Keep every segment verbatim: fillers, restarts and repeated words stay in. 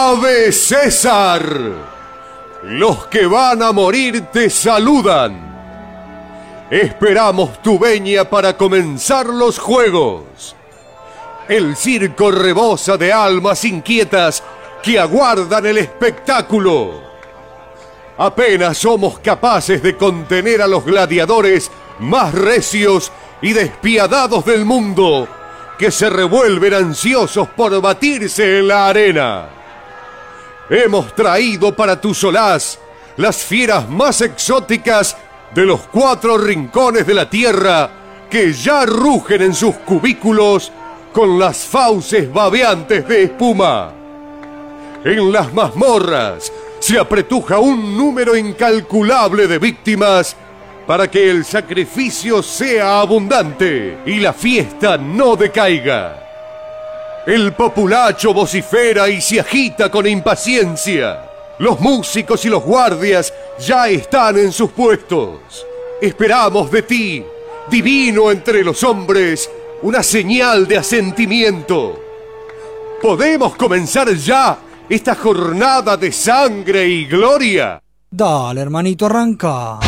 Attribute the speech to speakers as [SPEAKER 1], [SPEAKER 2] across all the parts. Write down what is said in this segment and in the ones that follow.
[SPEAKER 1] Ave César. Los que van a morir te saludan. Esperamos tu venia para comenzar los juegos. El circo rebosa de almas inquietas que aguardan el espectáculo. Apenas somos capaces de contener a los gladiadores más recios y despiadados del mundo, que se revuelven ansiosos por batirse en la arena. Hemos traído para tu solaz las fieras más exóticas de los cuatro rincones de la tierra, que ya rugen en sus cubículos con las fauces babeantes de espuma. En las mazmorras se apretuja un número incalculable de víctimas para que el sacrificio sea abundante y la fiesta no decaiga. El populacho vocifera y se agita con impaciencia. Los músicos y los guardias ya están en sus puestos. Esperamos de ti, divino entre los hombres, una señal de asentimiento. ¿Podemos comenzar ya esta jornada de sangre y gloria?
[SPEAKER 2] Dale, hermanito, arranca.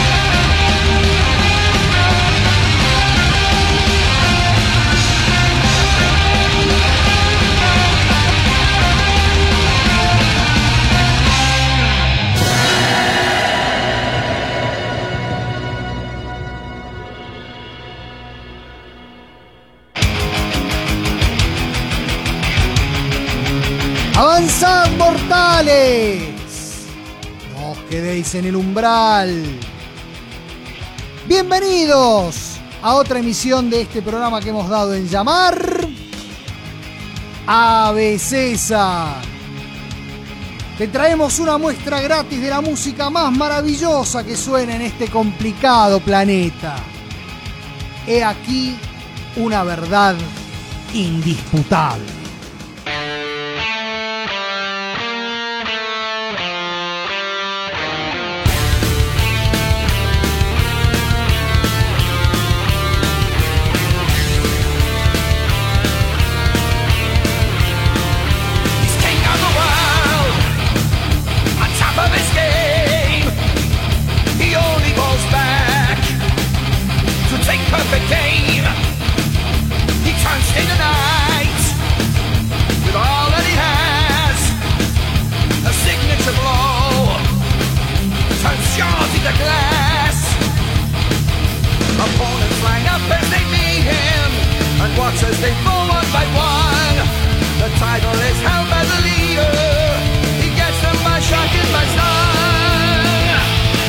[SPEAKER 2] ¡Avanzad, mortales! No os quedéis en el umbral. Bienvenidos a otra emisión de este programa que hemos dado en llamar Ave César. Te traemos una muestra gratis de la música más maravillosa que suena en este complicado planeta. He aquí una verdad indisputable.
[SPEAKER 3] As they fall one by one, the title is held by the leader. He gets them by shock and by stun.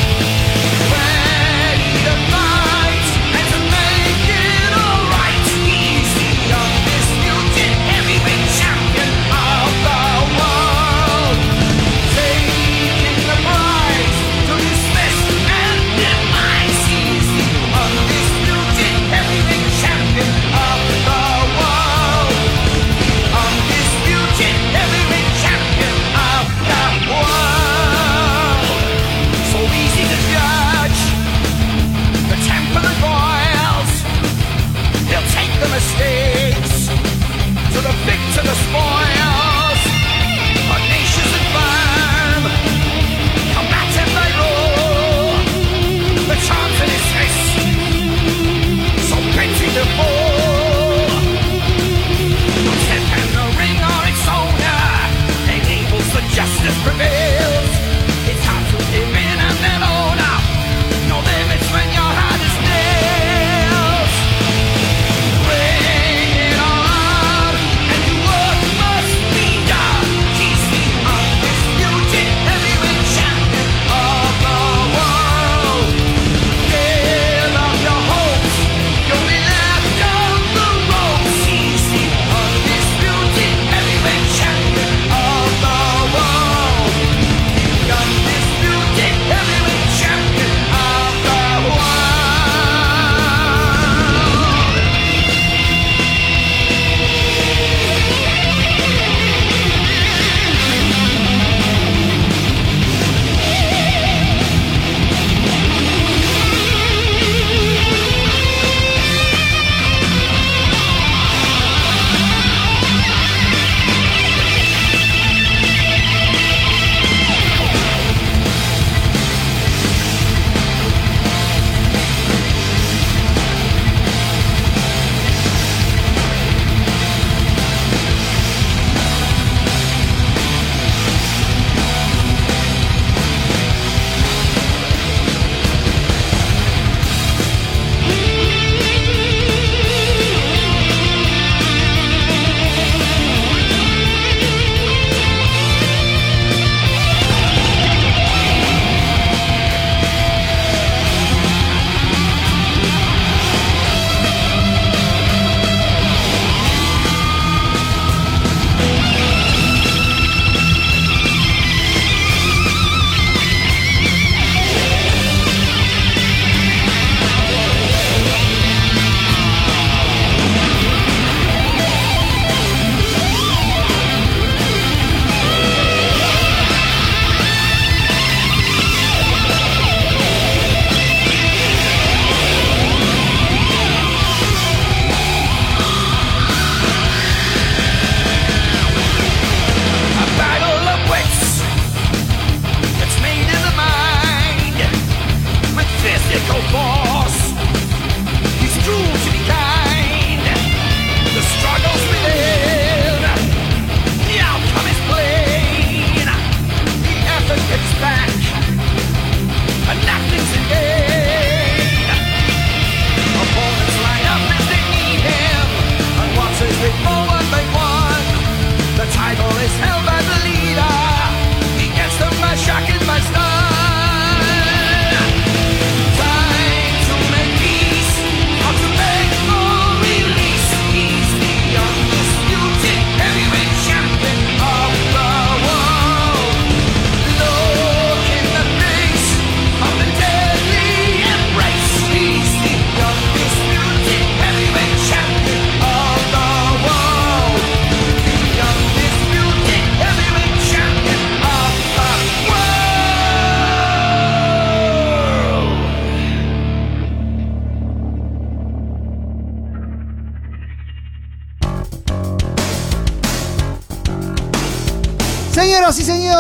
[SPEAKER 3] Ready to fight and to make it alright. He's the undisputed heavyweight champion of the world, taking the prize to his fist and demise. He's the undisputed heavyweight champion of the world. Undisputed heavyweight champion of the world.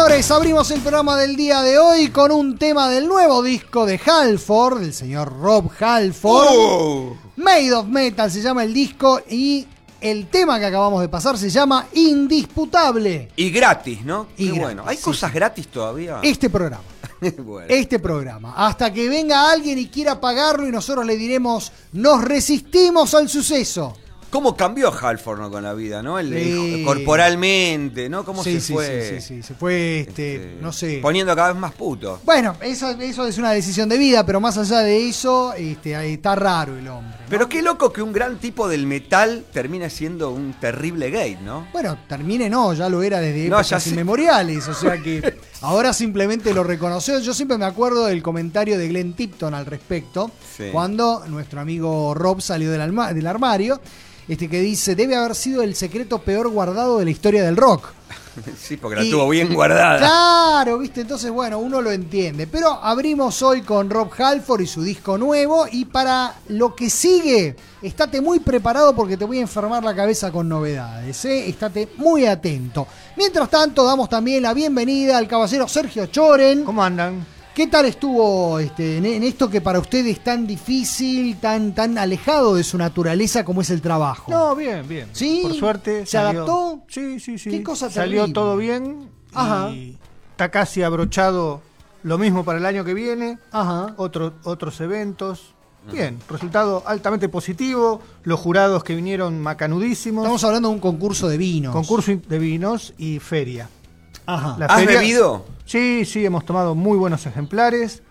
[SPEAKER 2] señores, abrimos el programa del día de hoy con un tema del nuevo disco de Halford, del señor Rob Halford.
[SPEAKER 4] Oh.
[SPEAKER 2] Made of Metal se llama el disco y el tema que acabamos de pasar se llama Indisputable.
[SPEAKER 4] Y gratis, ¿no?
[SPEAKER 2] Y
[SPEAKER 4] Qué
[SPEAKER 2] gratis,
[SPEAKER 4] bueno. ¿Hay
[SPEAKER 2] sí,
[SPEAKER 4] cosas
[SPEAKER 2] sí.
[SPEAKER 4] gratis todavía?
[SPEAKER 2] Este programa.
[SPEAKER 4] Bueno.
[SPEAKER 2] Este programa. Hasta que venga alguien y quiera pagarlo y nosotros le diremos, nos resistimos al suceso.
[SPEAKER 4] ¿Cómo cambió Halford, ¿no? Con la vida, ¿no? El,
[SPEAKER 2] Sí.
[SPEAKER 4] el- corporalmente, ¿no? ¿Cómo
[SPEAKER 2] Sí,
[SPEAKER 4] se
[SPEAKER 2] sí,
[SPEAKER 4] fue?
[SPEAKER 2] sí, sí, sí, se fue, este,
[SPEAKER 4] este,
[SPEAKER 2] no sé.
[SPEAKER 4] Poniendo cada vez más puto.
[SPEAKER 2] Bueno, eso, eso es una decisión de vida, pero más allá de eso, este, ahí está raro el hombre, ¿no?
[SPEAKER 4] Pero qué loco que un gran tipo del metal termine siendo un terrible gay, ¿no?
[SPEAKER 2] Bueno, termine no, ya lo era desde
[SPEAKER 4] No,
[SPEAKER 2] épocas
[SPEAKER 4] ya sé.
[SPEAKER 2] inmemoriales, o sea que ahora simplemente lo reconoció. Yo siempre me acuerdo del comentario de Glenn Tipton al respecto,
[SPEAKER 4] Sí.
[SPEAKER 2] cuando nuestro amigo Rob salió del, alma- del armario, este que dice, debe haber sido el secreto peor guardado de la historia del rock.
[SPEAKER 4] Sí, porque la
[SPEAKER 2] Y-
[SPEAKER 4] tuvo bien guardada.
[SPEAKER 2] Claro, viste, entonces bueno, uno lo entiende. Pero abrimos hoy con Rob Halford y su disco nuevo. Y para lo que sigue, estate muy preparado porque te voy a enfermar la cabeza con novedades, ¿eh? Estate muy atento. Mientras tanto, damos también la bienvenida al caballero Sergio Choren.
[SPEAKER 5] ¿Cómo andan?
[SPEAKER 2] ¿Qué tal estuvo este, en, en esto que para usted es tan difícil, tan, tan alejado de su naturaleza como es el trabajo?
[SPEAKER 5] No, bien, bien.
[SPEAKER 2] ¿Sí?
[SPEAKER 5] Por suerte.
[SPEAKER 2] ¿Se adaptó?
[SPEAKER 5] Sí, sí, sí.
[SPEAKER 2] Qué cosa
[SPEAKER 5] Salió
[SPEAKER 2] terrible.
[SPEAKER 5] todo bien.
[SPEAKER 2] Ajá.
[SPEAKER 5] Y está casi abrochado lo mismo para el año que viene.
[SPEAKER 2] Ajá.
[SPEAKER 5] Otro, otros eventos. Bien, resultado altamente positivo. Los jurados que vinieron macanudísimos.
[SPEAKER 2] Estamos hablando de un concurso de vinos.
[SPEAKER 5] Concurso de vinos y feria.
[SPEAKER 2] Ajá.
[SPEAKER 5] La
[SPEAKER 4] ¿Has
[SPEAKER 5] feria-
[SPEAKER 4] bebido?
[SPEAKER 5] Sí, sí, hemos tomado muy buenos ejemplares.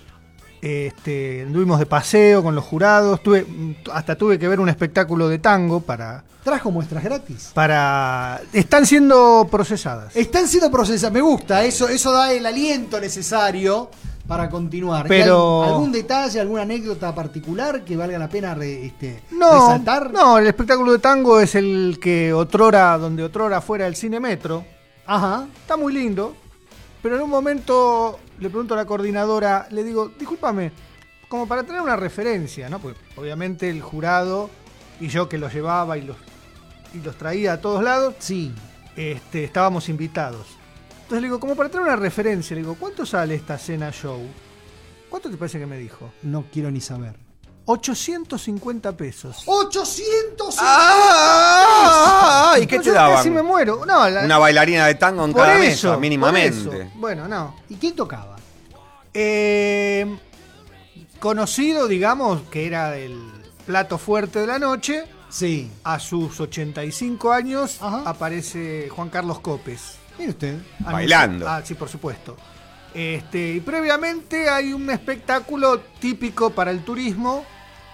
[SPEAKER 5] Este, anduvimos de paseo con los jurados. Tuve, hasta tuve que ver un espectáculo de tango para,
[SPEAKER 2] ¿Trajo muestras gratis?
[SPEAKER 5] para. Están siendo procesadas.
[SPEAKER 2] Están siendo procesadas, me gusta, eso, eso da el aliento necesario para continuar. ¿Y
[SPEAKER 5] Pero-
[SPEAKER 2] hay ¿Algún detalle, alguna anécdota particular que valga la pena re- este,
[SPEAKER 5] No,
[SPEAKER 2] resaltar?
[SPEAKER 5] no, el espectáculo de tango es el que otrora, donde otrora fuera el Cine Metro.
[SPEAKER 2] Ajá.
[SPEAKER 5] Está muy lindo, pero en un momento le pregunto a la coordinadora, le digo, discúlpame, como para tener una referencia, ¿no? Porque obviamente el jurado y yo que los llevaba y los, y los traía a todos lados,
[SPEAKER 2] Sí.
[SPEAKER 5] este, estábamos invitados. Entonces le digo, como para tener una referencia, le digo, ¿cuánto sale esta cena show? ¿Cuánto te parece que me dijo?
[SPEAKER 2] No quiero ni saber.
[SPEAKER 5] ochocientos cincuenta pesos.
[SPEAKER 2] ¡ochocientos!
[SPEAKER 4] ¡Ah! ¿Y qué
[SPEAKER 5] No,
[SPEAKER 4] te
[SPEAKER 5] yo
[SPEAKER 4] daban?
[SPEAKER 5] Casi me muero. No, la-
[SPEAKER 4] Una bailarina de tango en
[SPEAKER 5] por
[SPEAKER 4] cada
[SPEAKER 5] eso,
[SPEAKER 4] mesa,
[SPEAKER 5] por
[SPEAKER 4] mínimamente.
[SPEAKER 5] eso. Bueno, no.
[SPEAKER 2] ¿Y quién tocaba?
[SPEAKER 5] Eh, conocido, digamos, que era el plato fuerte de la noche.
[SPEAKER 2] Sí.
[SPEAKER 5] A sus ochenta y cinco años
[SPEAKER 2] Ajá.
[SPEAKER 5] aparece Juan Carlos Copes.
[SPEAKER 2] Mire usted.
[SPEAKER 5] Anunci-
[SPEAKER 4] Bailando.
[SPEAKER 5] Ah, sí, por supuesto. Este, y previamente hay un espectáculo típico para el turismo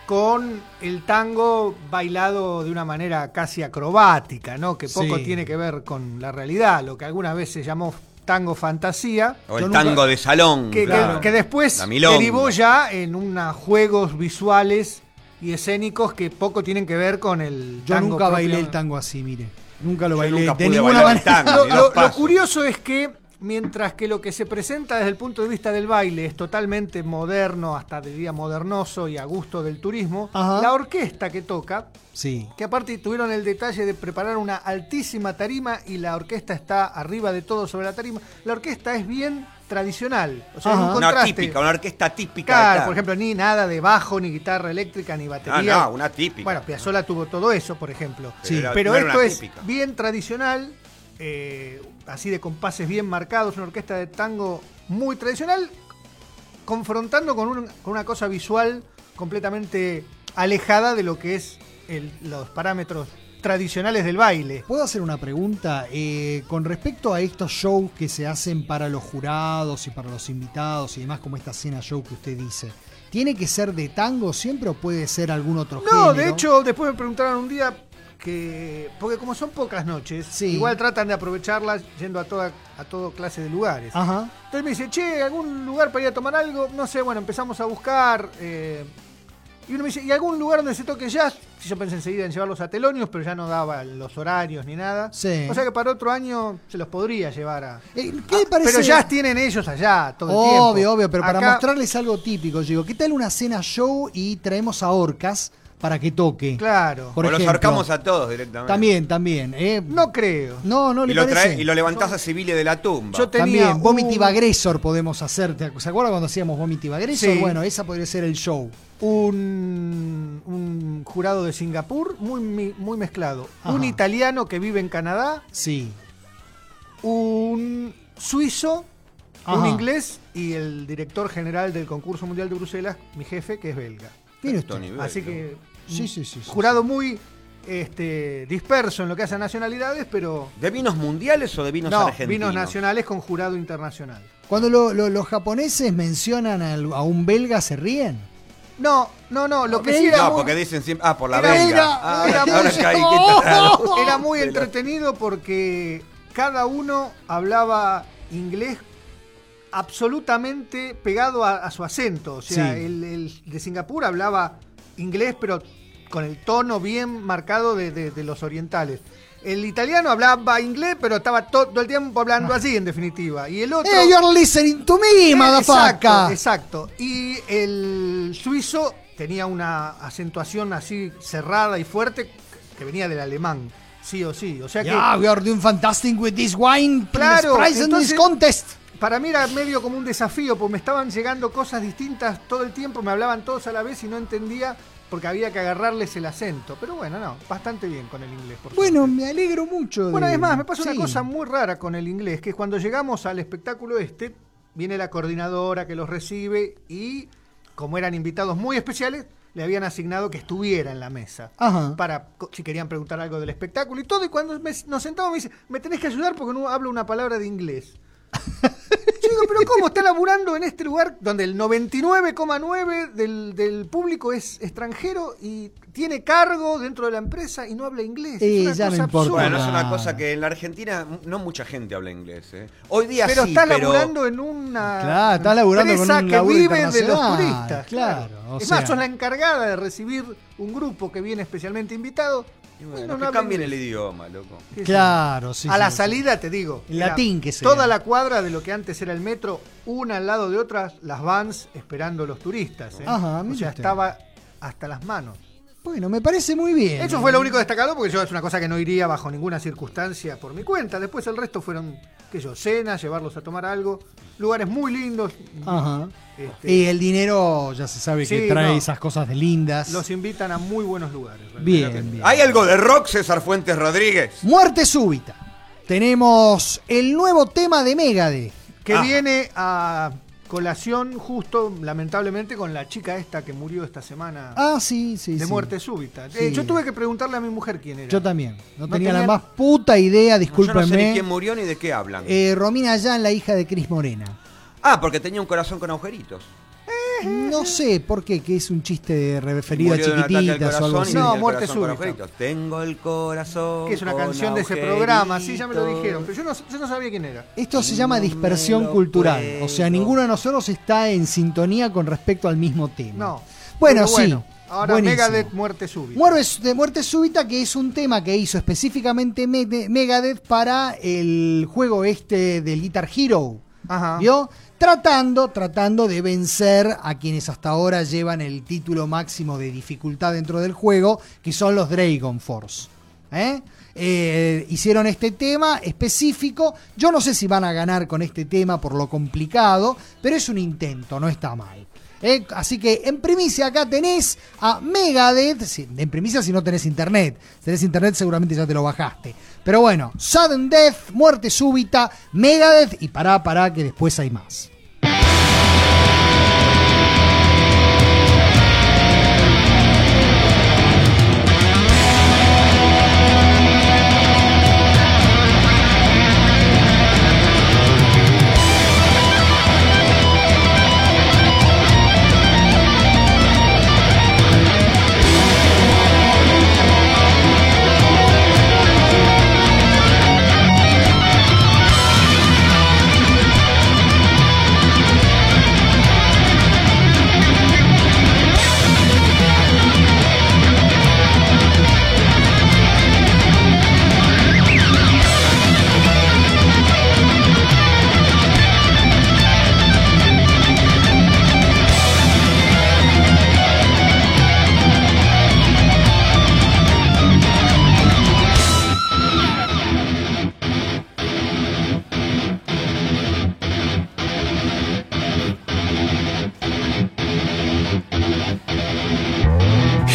[SPEAKER 5] con el tango bailado de una manera casi acrobática, ¿no? Que poco
[SPEAKER 2] Sí.
[SPEAKER 5] tiene que ver con la realidad, lo que alguna vez se llamó tango fantasía.
[SPEAKER 4] O
[SPEAKER 2] Yo
[SPEAKER 4] el
[SPEAKER 2] nunca-
[SPEAKER 4] tango de salón.
[SPEAKER 5] Que, que-
[SPEAKER 4] claro.
[SPEAKER 5] que después
[SPEAKER 4] La milonga.
[SPEAKER 5] derivó ya en unos juegos visuales y escénicos que poco tienen que ver con el
[SPEAKER 2] Yo
[SPEAKER 5] tango
[SPEAKER 2] nunca
[SPEAKER 5] propio.
[SPEAKER 2] bailé el tango así, mire. Nunca lo
[SPEAKER 4] Yo
[SPEAKER 2] bailé
[SPEAKER 4] nunca
[SPEAKER 2] de
[SPEAKER 4] pude
[SPEAKER 2] ninguna
[SPEAKER 4] bailar el
[SPEAKER 2] manera.
[SPEAKER 4] tango.
[SPEAKER 5] Lo,
[SPEAKER 4] ni dos
[SPEAKER 5] lo- lo
[SPEAKER 4] pasos.
[SPEAKER 5] curioso es que mientras que lo que se presenta desde el punto de vista del baile es totalmente moderno, hasta diría modernoso y a gusto del turismo,
[SPEAKER 2] Ajá.
[SPEAKER 5] la orquesta que toca,
[SPEAKER 2] Sí.
[SPEAKER 5] que aparte tuvieron el detalle de preparar una altísima tarima y la orquesta está arriba de todo sobre la tarima, la orquesta es bien tradicional, o sea,
[SPEAKER 2] Ajá.
[SPEAKER 5] hay un
[SPEAKER 4] Una
[SPEAKER 5] contraste.
[SPEAKER 4] típica, una orquesta típica. de
[SPEAKER 5] Claro,
[SPEAKER 4] tango.
[SPEAKER 5] por ejemplo, ni nada de bajo, ni guitarra eléctrica, ni
[SPEAKER 4] Ah,
[SPEAKER 5] batería.
[SPEAKER 4] no, una típica.
[SPEAKER 5] Bueno, Piazzolla tuvo todo eso, por ejemplo.
[SPEAKER 4] Sí. Pero
[SPEAKER 5] Pero
[SPEAKER 4] no era
[SPEAKER 5] esto
[SPEAKER 4] una
[SPEAKER 5] es
[SPEAKER 4] típica.
[SPEAKER 5] bien tradicional, eh, así de compases bien marcados, una orquesta de tango muy tradicional, confrontando con, un- con una cosa visual completamente alejada de lo que es el- los parámetros tradicionales del baile.
[SPEAKER 2] ¿Puedo hacer una pregunta? Eh, con respecto a estos shows que se hacen para los jurados y para los invitados y demás, como esta cena show que usted dice, ¿tiene que ser de tango siempre o puede ser algún otro género?
[SPEAKER 5] No, de hecho, después me preguntaron un día que, porque como son pocas noches,
[SPEAKER 2] Sí.
[SPEAKER 5] igual tratan de aprovecharlas yendo a toda a todo clase de lugares.
[SPEAKER 2] Ajá.
[SPEAKER 5] Entonces me dice, che, ¿algún lugar para ir a tomar algo? No sé, bueno, empezamos a buscar. eh, y uno me dice, ¿y algún lugar donde se toque jazz? Yo pensé enseguida en llevarlos a Telonios, pero ya no daba los horarios ni nada.
[SPEAKER 2] Sí.
[SPEAKER 5] O sea que para otro año se los podría llevar a...
[SPEAKER 2] Eh, ¿Qué le parece?
[SPEAKER 5] Pero jazz tienen ellos allá todo el tiempo.
[SPEAKER 2] Obvio, obvio, pero para
[SPEAKER 5] Acá-
[SPEAKER 2] mostrarles algo típico, yo digo, ¿qué tal una cena show y traemos a Orcas para que toque.
[SPEAKER 5] Claro.
[SPEAKER 2] Por
[SPEAKER 4] o los
[SPEAKER 2] ejemplo.
[SPEAKER 4] ahorcamos a todos directamente.
[SPEAKER 2] También, también. ¿eh?
[SPEAKER 5] No creo.
[SPEAKER 2] No, no
[SPEAKER 4] Y
[SPEAKER 2] le
[SPEAKER 4] lo,
[SPEAKER 2] parece.
[SPEAKER 4] trae, y lo levantás a Civile de la tumba.
[SPEAKER 5] Yo te-
[SPEAKER 2] También,
[SPEAKER 5] tenía
[SPEAKER 2] Vomitive
[SPEAKER 5] un-
[SPEAKER 2] Aggressor podemos hacer. ¿Te- ¿Se acuerdan cuando hacíamos Vomitive Aggressor?
[SPEAKER 5] Sí.
[SPEAKER 2] Bueno, esa podría ser el show.
[SPEAKER 5] Un, un jurado de Singapur muy, mi- muy mezclado.
[SPEAKER 2] Ajá.
[SPEAKER 5] Un italiano que vive en Canadá,
[SPEAKER 2] Sí.
[SPEAKER 5] un suizo, un
[SPEAKER 2] Ajá.
[SPEAKER 5] inglés y el director general del concurso mundial de Bruselas, mi jefe, que es belga.
[SPEAKER 2] Mire
[SPEAKER 4] Alto
[SPEAKER 2] usted.
[SPEAKER 4] nivel,
[SPEAKER 5] Así
[SPEAKER 4] ¿no?
[SPEAKER 5] que
[SPEAKER 2] Sí, sí, sí, sí,
[SPEAKER 5] jurado muy este, disperso en lo que hace a nacionalidades, pero
[SPEAKER 4] ¿De vinos mundiales o de vinos
[SPEAKER 5] no,
[SPEAKER 4] argentinos?
[SPEAKER 5] vinos nacionales con jurado internacional.
[SPEAKER 2] Cuando lo- lo- los japoneses mencionan al- a un belga, ¿se ríen?
[SPEAKER 5] No, no, no, lo que sí
[SPEAKER 2] Belga,
[SPEAKER 5] era
[SPEAKER 4] No,
[SPEAKER 5] muy,
[SPEAKER 4] porque dicen siempre. Ah, por la
[SPEAKER 5] Era-
[SPEAKER 4] belga.
[SPEAKER 2] era-
[SPEAKER 4] Ah,
[SPEAKER 5] era muy-
[SPEAKER 4] ahora caí, qué tarado.
[SPEAKER 5] era muy entretenido porque cada uno hablaba inglés absolutamente pegado a, a su acento. O sea,
[SPEAKER 2] Sí.
[SPEAKER 5] el, el de Singapur hablaba inglés, pero con el tono bien marcado de, de- de los orientales. El italiano hablaba inglés, pero estaba to- todo el tiempo hablando así, en definitiva. Y el otro...
[SPEAKER 2] Hey, you're listening to me,
[SPEAKER 5] Eh,
[SPEAKER 2] motherfucker.
[SPEAKER 5] Exacto, exacto. Y el suizo tenía una acentuación así cerrada y fuerte que venía del alemán, sí o sí. O sea que
[SPEAKER 2] Yeah, we are doing fantastic with this wine.
[SPEAKER 5] Claro,
[SPEAKER 2] Prize in
[SPEAKER 5] entonces-
[SPEAKER 2] this contest.
[SPEAKER 5] para mí era medio como un desafío, porque me estaban llegando cosas distintas todo el tiempo, me hablaban todos a la vez y no entendía porque había que agarrarles el acento. Pero bueno, no, bastante bien con el inglés. Por
[SPEAKER 2] Bueno,
[SPEAKER 5] suerte.
[SPEAKER 2] me alegro mucho. de-
[SPEAKER 5] Bueno, además, me pasa
[SPEAKER 2] Sí.
[SPEAKER 5] una cosa muy rara con el inglés, que cuando llegamos al espectáculo este, viene la coordinadora que los recibe y, como eran invitados muy especiales, le habían asignado que estuviera en la mesa.
[SPEAKER 2] Ajá.
[SPEAKER 5] Para, co- si querían preguntar algo del espectáculo y todo, y cuando me- nos sentamos me dice, me tenés que ayudar porque no hablo una palabra de inglés. Yo digo, pero ¿cómo está laburando en este lugar donde el noventa y nueve coma nueve del, del público es extranjero y tiene cargo dentro de la empresa y no habla inglés?
[SPEAKER 2] Eh,
[SPEAKER 5] es una
[SPEAKER 2] ya no
[SPEAKER 5] cosa
[SPEAKER 2] importa.
[SPEAKER 5] absurda.
[SPEAKER 4] Bueno, es una
[SPEAKER 2] Ah.
[SPEAKER 4] cosa que en la Argentina no mucha gente habla inglés. ¿eh? Hoy día
[SPEAKER 5] Pero
[SPEAKER 4] sí,
[SPEAKER 5] está
[SPEAKER 4] pero...
[SPEAKER 5] laburando en una
[SPEAKER 2] Claro, está laburando con
[SPEAKER 5] empresa
[SPEAKER 2] un
[SPEAKER 5] que
[SPEAKER 2] laburo
[SPEAKER 5] vive de los
[SPEAKER 2] internacional,
[SPEAKER 5] turistas.
[SPEAKER 2] claro, o
[SPEAKER 5] es
[SPEAKER 2] sea.
[SPEAKER 5] más, son la encargada de recibir un grupo que viene especialmente invitado.
[SPEAKER 4] Y bueno,
[SPEAKER 5] Bueno,
[SPEAKER 4] que
[SPEAKER 5] no habla
[SPEAKER 4] cambien el
[SPEAKER 5] inglés.
[SPEAKER 4] idioma, loco.
[SPEAKER 5] ¿Qué sé?
[SPEAKER 2] Claro, sí.
[SPEAKER 5] a
[SPEAKER 2] sí,
[SPEAKER 5] la
[SPEAKER 2] sí.
[SPEAKER 5] salida, te digo.
[SPEAKER 2] El
[SPEAKER 5] era
[SPEAKER 2] latín que sea.
[SPEAKER 5] Toda la cuadra de lo que antes era el metro, una al lado de otras, las vans esperando a los turistas. ¿eh?
[SPEAKER 2] Ajá,
[SPEAKER 5] o
[SPEAKER 2] mire
[SPEAKER 5] sea,
[SPEAKER 2] usted.
[SPEAKER 5] estaba hasta las manos.
[SPEAKER 2] Bueno, me parece muy bien.
[SPEAKER 5] Eso fue lo único destacado porque yo es una cosa que no iría bajo ninguna circunstancia por mi cuenta. Después el resto fueron, qué sé yo, cenas, llevarlos a tomar algo, lugares muy lindos.
[SPEAKER 2] Ajá.
[SPEAKER 5] Este,
[SPEAKER 2] Y el dinero ya se sabe que
[SPEAKER 5] Sí,
[SPEAKER 2] trae
[SPEAKER 5] no.
[SPEAKER 2] esas cosas de lindas.
[SPEAKER 5] Los invitan a muy buenos lugares. realmente.
[SPEAKER 2] Bien, bien.
[SPEAKER 4] ¿Hay algo de rock, César Fuentes Rodríguez?
[SPEAKER 2] Muerte súbita. Tenemos el nuevo tema de Megadeth.
[SPEAKER 5] Que
[SPEAKER 4] Ah.
[SPEAKER 5] viene a colación justo, lamentablemente, con la chica esta que murió esta semana
[SPEAKER 2] Ah, sí, sí,
[SPEAKER 5] de
[SPEAKER 2] sí.
[SPEAKER 5] muerte súbita.
[SPEAKER 2] Sí.
[SPEAKER 5] Eh, yo tuve que preguntarle a mi mujer quién era.
[SPEAKER 2] Yo también. No,
[SPEAKER 5] No
[SPEAKER 2] tenía la
[SPEAKER 5] tenían-
[SPEAKER 2] más puta idea,
[SPEAKER 4] Yo no sé
[SPEAKER 2] discúlpenme.
[SPEAKER 4] ni quién murió ni de qué hablan.
[SPEAKER 2] Eh, Romina Yan, la hija de Cris Morena.
[SPEAKER 4] Ah, porque tenía un corazón con agujeritos.
[SPEAKER 2] No sé por qué, que es un chiste referido a
[SPEAKER 4] Murió de un ataque al
[SPEAKER 2] chiquititas o algo
[SPEAKER 4] corazón y
[SPEAKER 2] así.
[SPEAKER 5] No,
[SPEAKER 4] tenía el
[SPEAKER 5] muerte
[SPEAKER 4] corazón con
[SPEAKER 5] súbita.
[SPEAKER 4] agujeritos. Tengo el corazón
[SPEAKER 5] Que es una
[SPEAKER 4] con
[SPEAKER 5] canción de ese
[SPEAKER 4] agujeritos.
[SPEAKER 5] programa, sí, ya me lo dijeron. Pero yo no, yo no sabía quién era.
[SPEAKER 2] Esto se llama
[SPEAKER 4] No me
[SPEAKER 2] dispersión
[SPEAKER 4] lo
[SPEAKER 2] cultural.
[SPEAKER 4] puedo.
[SPEAKER 2] O sea, ninguno de nosotros está en sintonía con respecto al mismo tema.
[SPEAKER 5] No.
[SPEAKER 2] Bueno,
[SPEAKER 5] Pero
[SPEAKER 2] sí.
[SPEAKER 5] bueno, ahora
[SPEAKER 2] buenísimo.
[SPEAKER 5] Megadeth, muerte súbita.
[SPEAKER 2] Muerte, de muerte súbita, que es un tema que hizo específicamente Me- Megadeth para el juego este del Guitar Hero.
[SPEAKER 5] Ajá.
[SPEAKER 2] ¿Vio? Tratando, tratando de vencer a quienes hasta ahora llevan el título máximo de dificultad dentro del juego, que son los Dragon Force. ¿Eh? Eh, hicieron este tema específico. Yo no sé si van a ganar con este tema por lo complicado, pero es un intento, no está mal. ¿Eh? Así que en primicia acá tenés a Megadeth. Sí, en primicia si no tenés internet. Si tenés internet seguramente ya te lo bajaste. Pero bueno, Sudden Death, muerte súbita, Megadeth y pará, pará que después hay más.
[SPEAKER 3] Thank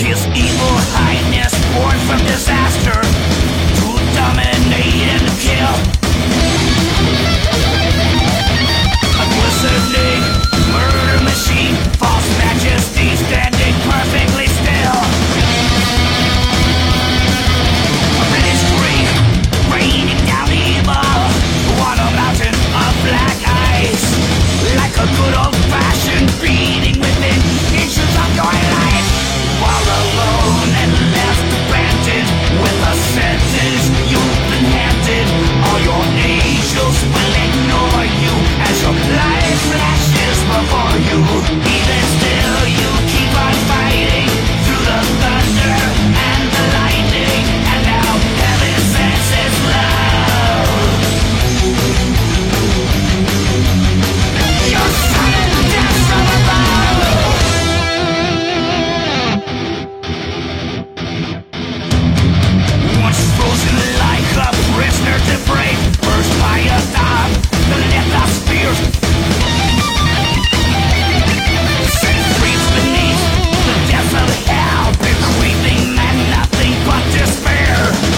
[SPEAKER 3] His evil highness, born from disaster, to dominate and kill. A glistening murder machine, false majesty standing perfectly still. A ministry raining down evil on a mountain of black ice, like a good old-fashioned beating within inches of your life. While alone and left abandoned with a sentence you've been handed, all your angels will ignore you as your life flashes before you. Even still, you keep on fighting through the thunder and the lightning, and now heaven sends its love. Your sudden death from above. Once frozen like a prisoner to brave, first by a thumb, the lithosphere. Set free beneath the depths of hell, bequeathing and nothing but despair.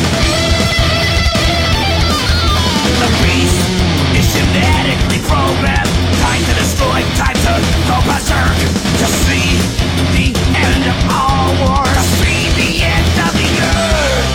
[SPEAKER 3] The beast is genetically programmed, time to destroy, time to go berserk, to see the end of all wars, to see the end of the earth.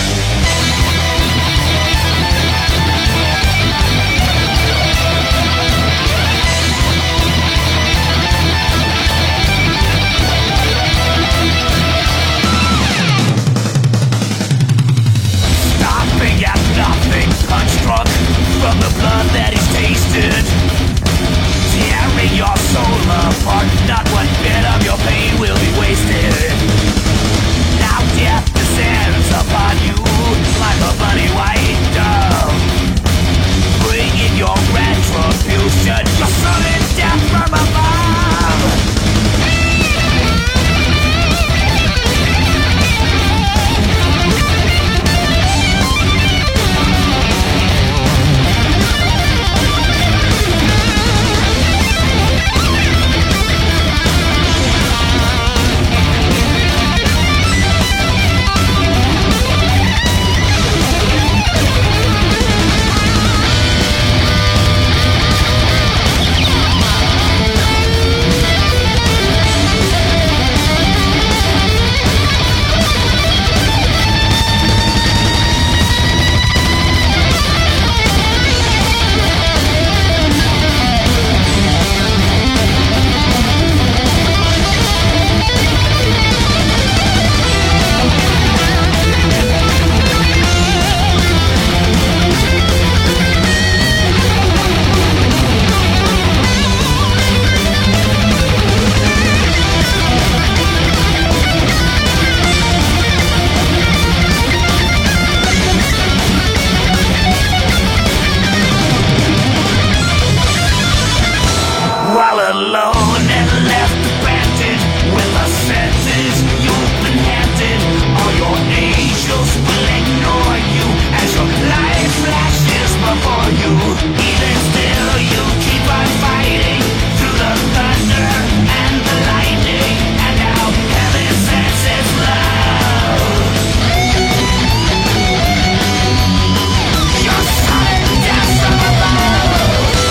[SPEAKER 3] Stopping at nothing, unstruck from the blood that he's tasted, tearing your soul apart. Not one bit of your pain will be wasted. Now death descends upon you like a bloody white dove, bringing your retribution, your sudden death from above. While alone and left abandoned with a sentence you've been handed, all your angels will ignore you as your life flashes before you. Even still, you keep on fighting through the thunder and the lightning, and now heaven sends its love. Your sudden death from above.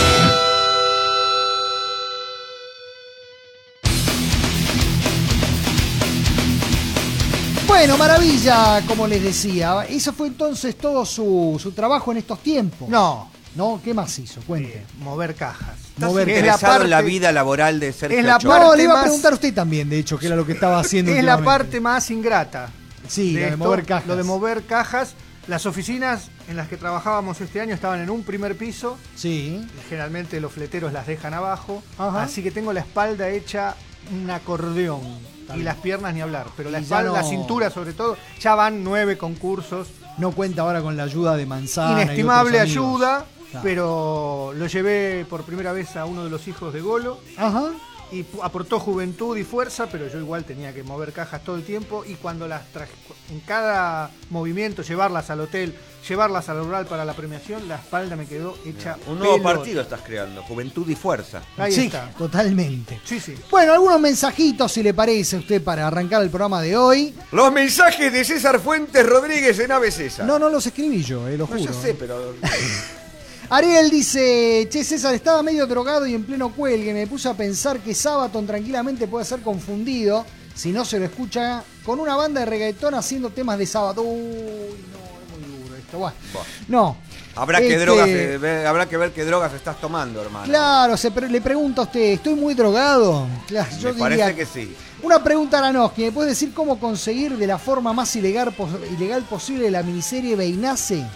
[SPEAKER 2] Bueno, maravilla, como les decía. Eso fue entonces todo su, su trabajo en estos tiempos.
[SPEAKER 5] No,
[SPEAKER 2] ¿No? ¿Qué más hizo? Cuente.
[SPEAKER 5] eh, mover cajas.
[SPEAKER 2] Mover
[SPEAKER 4] Estás
[SPEAKER 5] Es la
[SPEAKER 4] interesado en
[SPEAKER 5] parte-
[SPEAKER 4] la vida laboral de Sergio
[SPEAKER 5] es la
[SPEAKER 4] Ochoa.
[SPEAKER 2] No,
[SPEAKER 5] parte
[SPEAKER 2] le iba a
[SPEAKER 5] más-
[SPEAKER 2] preguntar a usted también, de hecho, que era lo que estaba haciendo
[SPEAKER 5] Es la
[SPEAKER 2] últimamente.
[SPEAKER 5] parte más ingrata.
[SPEAKER 2] Sí, la de
[SPEAKER 5] esto,
[SPEAKER 2] mover cajas.
[SPEAKER 5] Lo de mover cajas. Las oficinas en las que trabajábamos este año estaban en un primer piso.
[SPEAKER 2] Sí.
[SPEAKER 5] Generalmente los fleteros las dejan abajo.
[SPEAKER 2] Ajá.
[SPEAKER 5] Así que tengo la espalda hecha un acordeón. Y
[SPEAKER 2] bien.
[SPEAKER 5] las piernas ni hablar. Pero la
[SPEAKER 2] Y ya
[SPEAKER 5] espalda,
[SPEAKER 2] no-
[SPEAKER 5] la cintura sobre todo. Ya van nueve concursos.
[SPEAKER 2] No cuenta ahora con la ayuda de Manzana. y
[SPEAKER 5] Inestimable
[SPEAKER 2] otros amigos.
[SPEAKER 5] ayuda.
[SPEAKER 2] Claro.
[SPEAKER 5] Pero lo llevé por primera vez a uno de los hijos de Golo.
[SPEAKER 2] Ajá.
[SPEAKER 5] y pu- aportó juventud y fuerza, pero yo igual tenía que mover cajas todo el tiempo y cuando las traje, en cada movimiento, llevarlas al hotel, llevarlas al rural para la premiación, la espalda me quedó hecha
[SPEAKER 4] Un nuevo
[SPEAKER 5] pelota.
[SPEAKER 4] partido estás creando, Juventud y Fuerza.
[SPEAKER 5] Ahí
[SPEAKER 2] sí,
[SPEAKER 5] está.
[SPEAKER 2] totalmente.
[SPEAKER 5] Sí, sí.
[SPEAKER 2] Bueno, algunos mensajitos, si le parece a usted, para arrancar el programa de hoy.
[SPEAKER 4] Los mensajes de César Fuentes Rodríguez en Ave César.
[SPEAKER 2] No, no los escribí yo, eh, lo
[SPEAKER 4] No,
[SPEAKER 2] juro.
[SPEAKER 4] yo sé, pero...
[SPEAKER 2] Ariel dice, che César, estaba medio drogado y en pleno cuelgue, me puse a pensar que Sabaton tranquilamente puede ser confundido, si no se lo escucha, con una banda de reggaetón haciendo temas de Sabaton. Uy, no, es muy duro esto, bueno.
[SPEAKER 4] Buah.
[SPEAKER 2] No.
[SPEAKER 4] Habrá que,
[SPEAKER 2] Este,
[SPEAKER 4] drogas, eh, ve- habrá que ver qué drogas estás tomando, hermano.
[SPEAKER 2] Claro, se pre- le pregunto a usted, ¿estoy muy drogado? Claro, yo
[SPEAKER 4] Me
[SPEAKER 2] diría
[SPEAKER 4] parece que sí.
[SPEAKER 2] Una pregunta a Aranoski, ¿me puede decir cómo conseguir de la forma más ilegal, pos- ilegal posible la miniserie Beinace?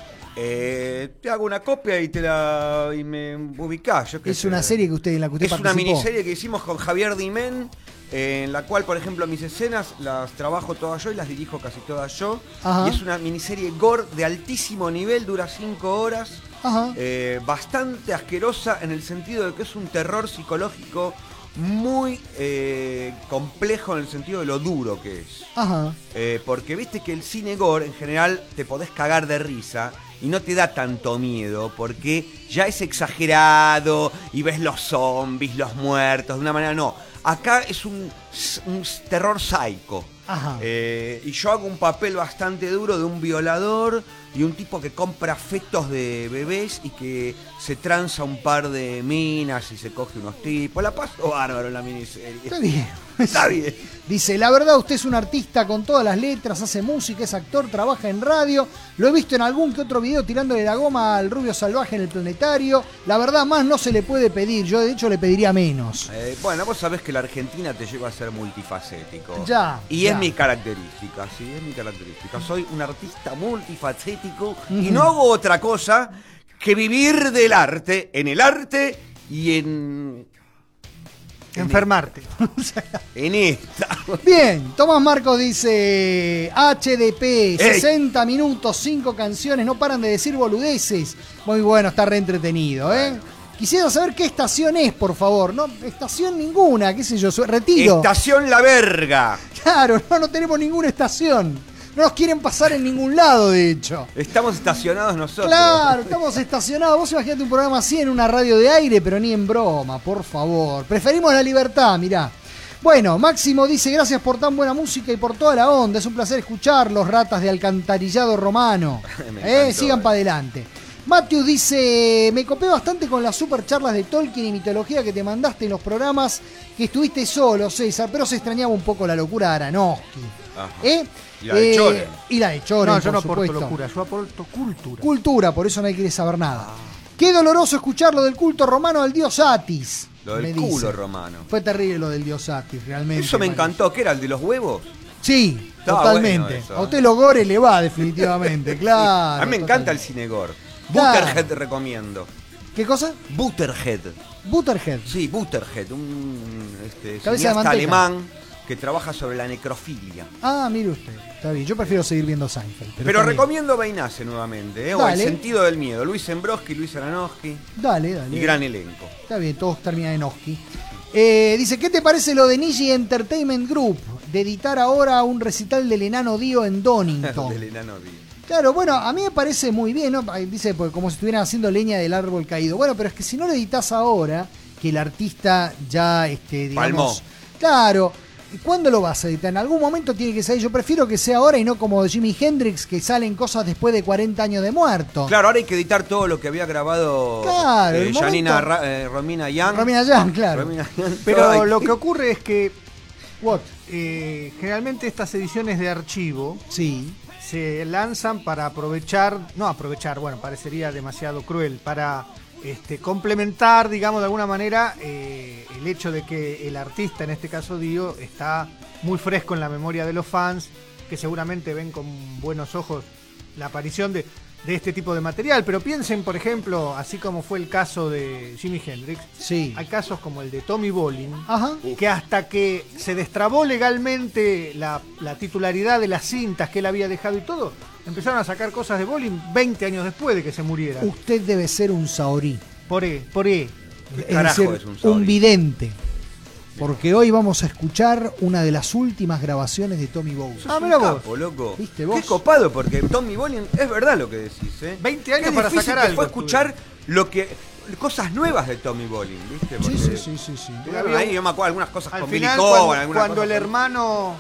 [SPEAKER 4] Eh, te hago una copia y te la y me ubicás. Yo qué
[SPEAKER 2] Es
[SPEAKER 4] sé.
[SPEAKER 2] una serie que usted, en la que usted
[SPEAKER 4] Es una
[SPEAKER 2] participó.
[SPEAKER 4] miniserie que hicimos con Javier Dimén, eh, en la cual, por ejemplo, mis escenas las trabajo todas yo y las dirijo casi todas yo.
[SPEAKER 2] Ajá.
[SPEAKER 4] Y es una miniserie gore de altísimo nivel, dura cinco horas.
[SPEAKER 2] Ajá.
[SPEAKER 4] eh, bastante asquerosa en el sentido de que es un terror psicológico muy eh, complejo en el sentido de lo duro que es.
[SPEAKER 2] Ajá.
[SPEAKER 4] Eh, porque viste que el cine gore en general te podés cagar de risa y no te da tanto miedo porque ya es exagerado y ves los zombies, los muertos, de una manera no. Acá es un, un terror psycho.
[SPEAKER 2] Ajá.
[SPEAKER 4] Eh, y yo hago un papel bastante duro de un violador y un tipo que compra fetos de bebés y que se tranza un par de minas y se coge unos tipos. La paso bárbaro en la miniserie.
[SPEAKER 2] Está bien.
[SPEAKER 4] Está bien.
[SPEAKER 2] Dice, la verdad usted es un artista con todas las letras, hace música, es actor, trabaja en radio. Lo he visto en algún que otro video tirándole la goma al rubio salvaje en el planetario. La verdad más no se le puede pedir, yo de hecho le pediría menos.
[SPEAKER 4] Eh, bueno, vos sabés que la Argentina te lleva a ser multifacético.
[SPEAKER 2] Ya,
[SPEAKER 4] Y
[SPEAKER 2] ya.
[SPEAKER 4] es mi característica, sí, es mi característica. Soy un artista multifacético y
[SPEAKER 2] Ujú.
[SPEAKER 4] no hago otra cosa que vivir del arte, en el arte y en...
[SPEAKER 5] Enfermarte.
[SPEAKER 4] En esta.
[SPEAKER 2] Bien, Tomás Marcos dice H D P, sesenta minutos, cinco canciones, no paran de decir boludeces. Muy bueno, está re entretenido, ¿eh? Quisiera saber qué estación es, por favor. No, estación ninguna, qué sé yo, su- retiro.
[SPEAKER 4] Estación La Verga.
[SPEAKER 2] Claro, no, no tenemos ninguna estación. No nos quieren pasar en ningún lado, de hecho.
[SPEAKER 4] Estamos estacionados nosotros.
[SPEAKER 2] Claro, estamos estacionados. Vos imaginate un programa así en una radio de aire, pero ni en broma, por favor. Preferimos la libertad, mirá. Bueno, Máximo dice, gracias por tan buena música y por toda la onda. Es un placer escucharlos, ratas de alcantarillado romano.
[SPEAKER 4] Me
[SPEAKER 2] Eh,
[SPEAKER 4] encantó,
[SPEAKER 2] sigan
[SPEAKER 4] eh.
[SPEAKER 2] para adelante. Matthew dice, me copé bastante con las super charlas de Tolkien y mitología que te mandaste en los programas que estuviste solo, César, pero se extrañaba un poco la locura de Aronofsky.
[SPEAKER 4] Ajá.
[SPEAKER 2] ¿Eh?
[SPEAKER 4] Y la de
[SPEAKER 2] Eh,
[SPEAKER 4] Choren.
[SPEAKER 2] Y la de Choren,
[SPEAKER 5] No, yo no
[SPEAKER 2] por
[SPEAKER 5] aporto
[SPEAKER 2] supuesto.
[SPEAKER 5] locura, yo aporto cultura.
[SPEAKER 2] Cultura, por eso nadie quiere saber nada. Qué doloroso escuchar lo del culto romano al dios Atis.
[SPEAKER 4] Lo
[SPEAKER 2] me
[SPEAKER 4] del
[SPEAKER 2] dice.
[SPEAKER 4] culo romano.
[SPEAKER 2] Fue terrible lo del dios Atis, realmente.
[SPEAKER 4] Eso me
[SPEAKER 2] Mario.
[SPEAKER 4] encantó. ¿Qué era? ¿El de los huevos?
[SPEAKER 2] Sí,
[SPEAKER 4] Estaba
[SPEAKER 2] totalmente.
[SPEAKER 4] bueno eso,
[SPEAKER 2] A usted lo gore le va, definitivamente, claro.
[SPEAKER 4] A mí me encanta el
[SPEAKER 2] totalmente.
[SPEAKER 4] cine gore.
[SPEAKER 2] Claro.
[SPEAKER 4] Butterhead te recomiendo.
[SPEAKER 2] ¿Qué cosa?
[SPEAKER 4] Butterhead.
[SPEAKER 2] Butterhead.
[SPEAKER 4] Sí, Butterhead, un este,
[SPEAKER 2] Cabeza de
[SPEAKER 4] cineasta
[SPEAKER 2] manteca.
[SPEAKER 4] alemán que trabaja sobre la necrofilia.
[SPEAKER 2] Ah, mire usted. Está bien, yo prefiero seguir viendo Seinfeld.
[SPEAKER 4] Pero,
[SPEAKER 2] está bien.
[SPEAKER 4] recomiendo Beinace nuevamente, ¿eh? O El
[SPEAKER 2] Dale.
[SPEAKER 4] sentido del miedo. Luis Embroski, Luis Aronofsky
[SPEAKER 2] Dale, dale.
[SPEAKER 4] y gran elenco.
[SPEAKER 2] Está bien, todos terminan en Oski. Eh, dice, ¿qué te parece lo de Niji Entertainment Group? De editar ahora un recital del enano Dio en Donington.
[SPEAKER 4] Del enano Dio.
[SPEAKER 2] Claro, bueno, a mí me parece muy bien, ¿no? Ahí dice, pues, como si estuvieran haciendo leña del árbol caído. Bueno, pero es que si no lo editas ahora, que el artista ya, este, digamos...
[SPEAKER 4] Palmó.
[SPEAKER 2] Claro, ¿y cuándo lo vas a editar? En algún momento tiene que salir. Yo prefiero que sea ahora y no como Jimi Hendrix, que salen cosas después de cuarenta años de muerto.
[SPEAKER 4] Claro, ahora hay que editar todo lo que había grabado
[SPEAKER 2] Claro,
[SPEAKER 4] eh,
[SPEAKER 2] el
[SPEAKER 4] Janina
[SPEAKER 2] momento-
[SPEAKER 4] Ra- eh, Romina Young.
[SPEAKER 2] Romina Young, claro.
[SPEAKER 4] Romina Young, todo
[SPEAKER 5] Pero
[SPEAKER 4] hay-
[SPEAKER 5] lo que ocurre es que
[SPEAKER 2] What?
[SPEAKER 5] eh, generalmente estas ediciones de archivo
[SPEAKER 2] Sí.
[SPEAKER 5] se lanzan para aprovechar, no aprovechar, bueno, parecería demasiado cruel, para este, complementar, digamos, de alguna manera eh, el hecho de que el artista, en este caso Dio, está muy fresco en la memoria de los fans, que seguramente ven con buenos ojos la aparición de, de este tipo de material. Pero piensen, por ejemplo, así como fue el caso de Jimi Hendrix,
[SPEAKER 2] Sí.
[SPEAKER 5] hay casos como el de Tommy Bolin,
[SPEAKER 2] Ajá.
[SPEAKER 5] que hasta que se destrabó legalmente la, la titularidad de las cintas que él había dejado y todo, empezaron a sacar cosas de Bolin veinte años después de que se muriera.
[SPEAKER 2] Usted debe ser un saorí.
[SPEAKER 5] Por E, por E.
[SPEAKER 4] ¿Qué
[SPEAKER 2] Es
[SPEAKER 4] carajo
[SPEAKER 2] decir,
[SPEAKER 4] es un saorí?
[SPEAKER 2] un vidente. porque hoy vamos a escuchar una de las últimas grabaciones de Tommy Bolin.
[SPEAKER 5] Ah,
[SPEAKER 4] Un
[SPEAKER 5] mirá vos.
[SPEAKER 4] capo, loco.
[SPEAKER 2] ¿Viste vos?
[SPEAKER 4] Qué copado, porque Tommy Bolin, es verdad lo que decís, ¿eh?
[SPEAKER 5] veinte años
[SPEAKER 4] Qué
[SPEAKER 5] para
[SPEAKER 4] difícil
[SPEAKER 5] sacar
[SPEAKER 4] que
[SPEAKER 5] algo.
[SPEAKER 4] fue escuchar lo que cosas nuevas de Tommy Bolin, ¿viste?
[SPEAKER 2] Sí,
[SPEAKER 4] Porque
[SPEAKER 2] sí, sí, sí, sí.
[SPEAKER 4] tuvieron ahí, yo me acuerdo, algunas cosas
[SPEAKER 5] Al
[SPEAKER 4] con Billy
[SPEAKER 5] final,
[SPEAKER 4] Coban,
[SPEAKER 5] cuando,
[SPEAKER 4] algunas
[SPEAKER 5] cuando
[SPEAKER 4] cosas
[SPEAKER 5] el
[SPEAKER 4] con-
[SPEAKER 5] hermano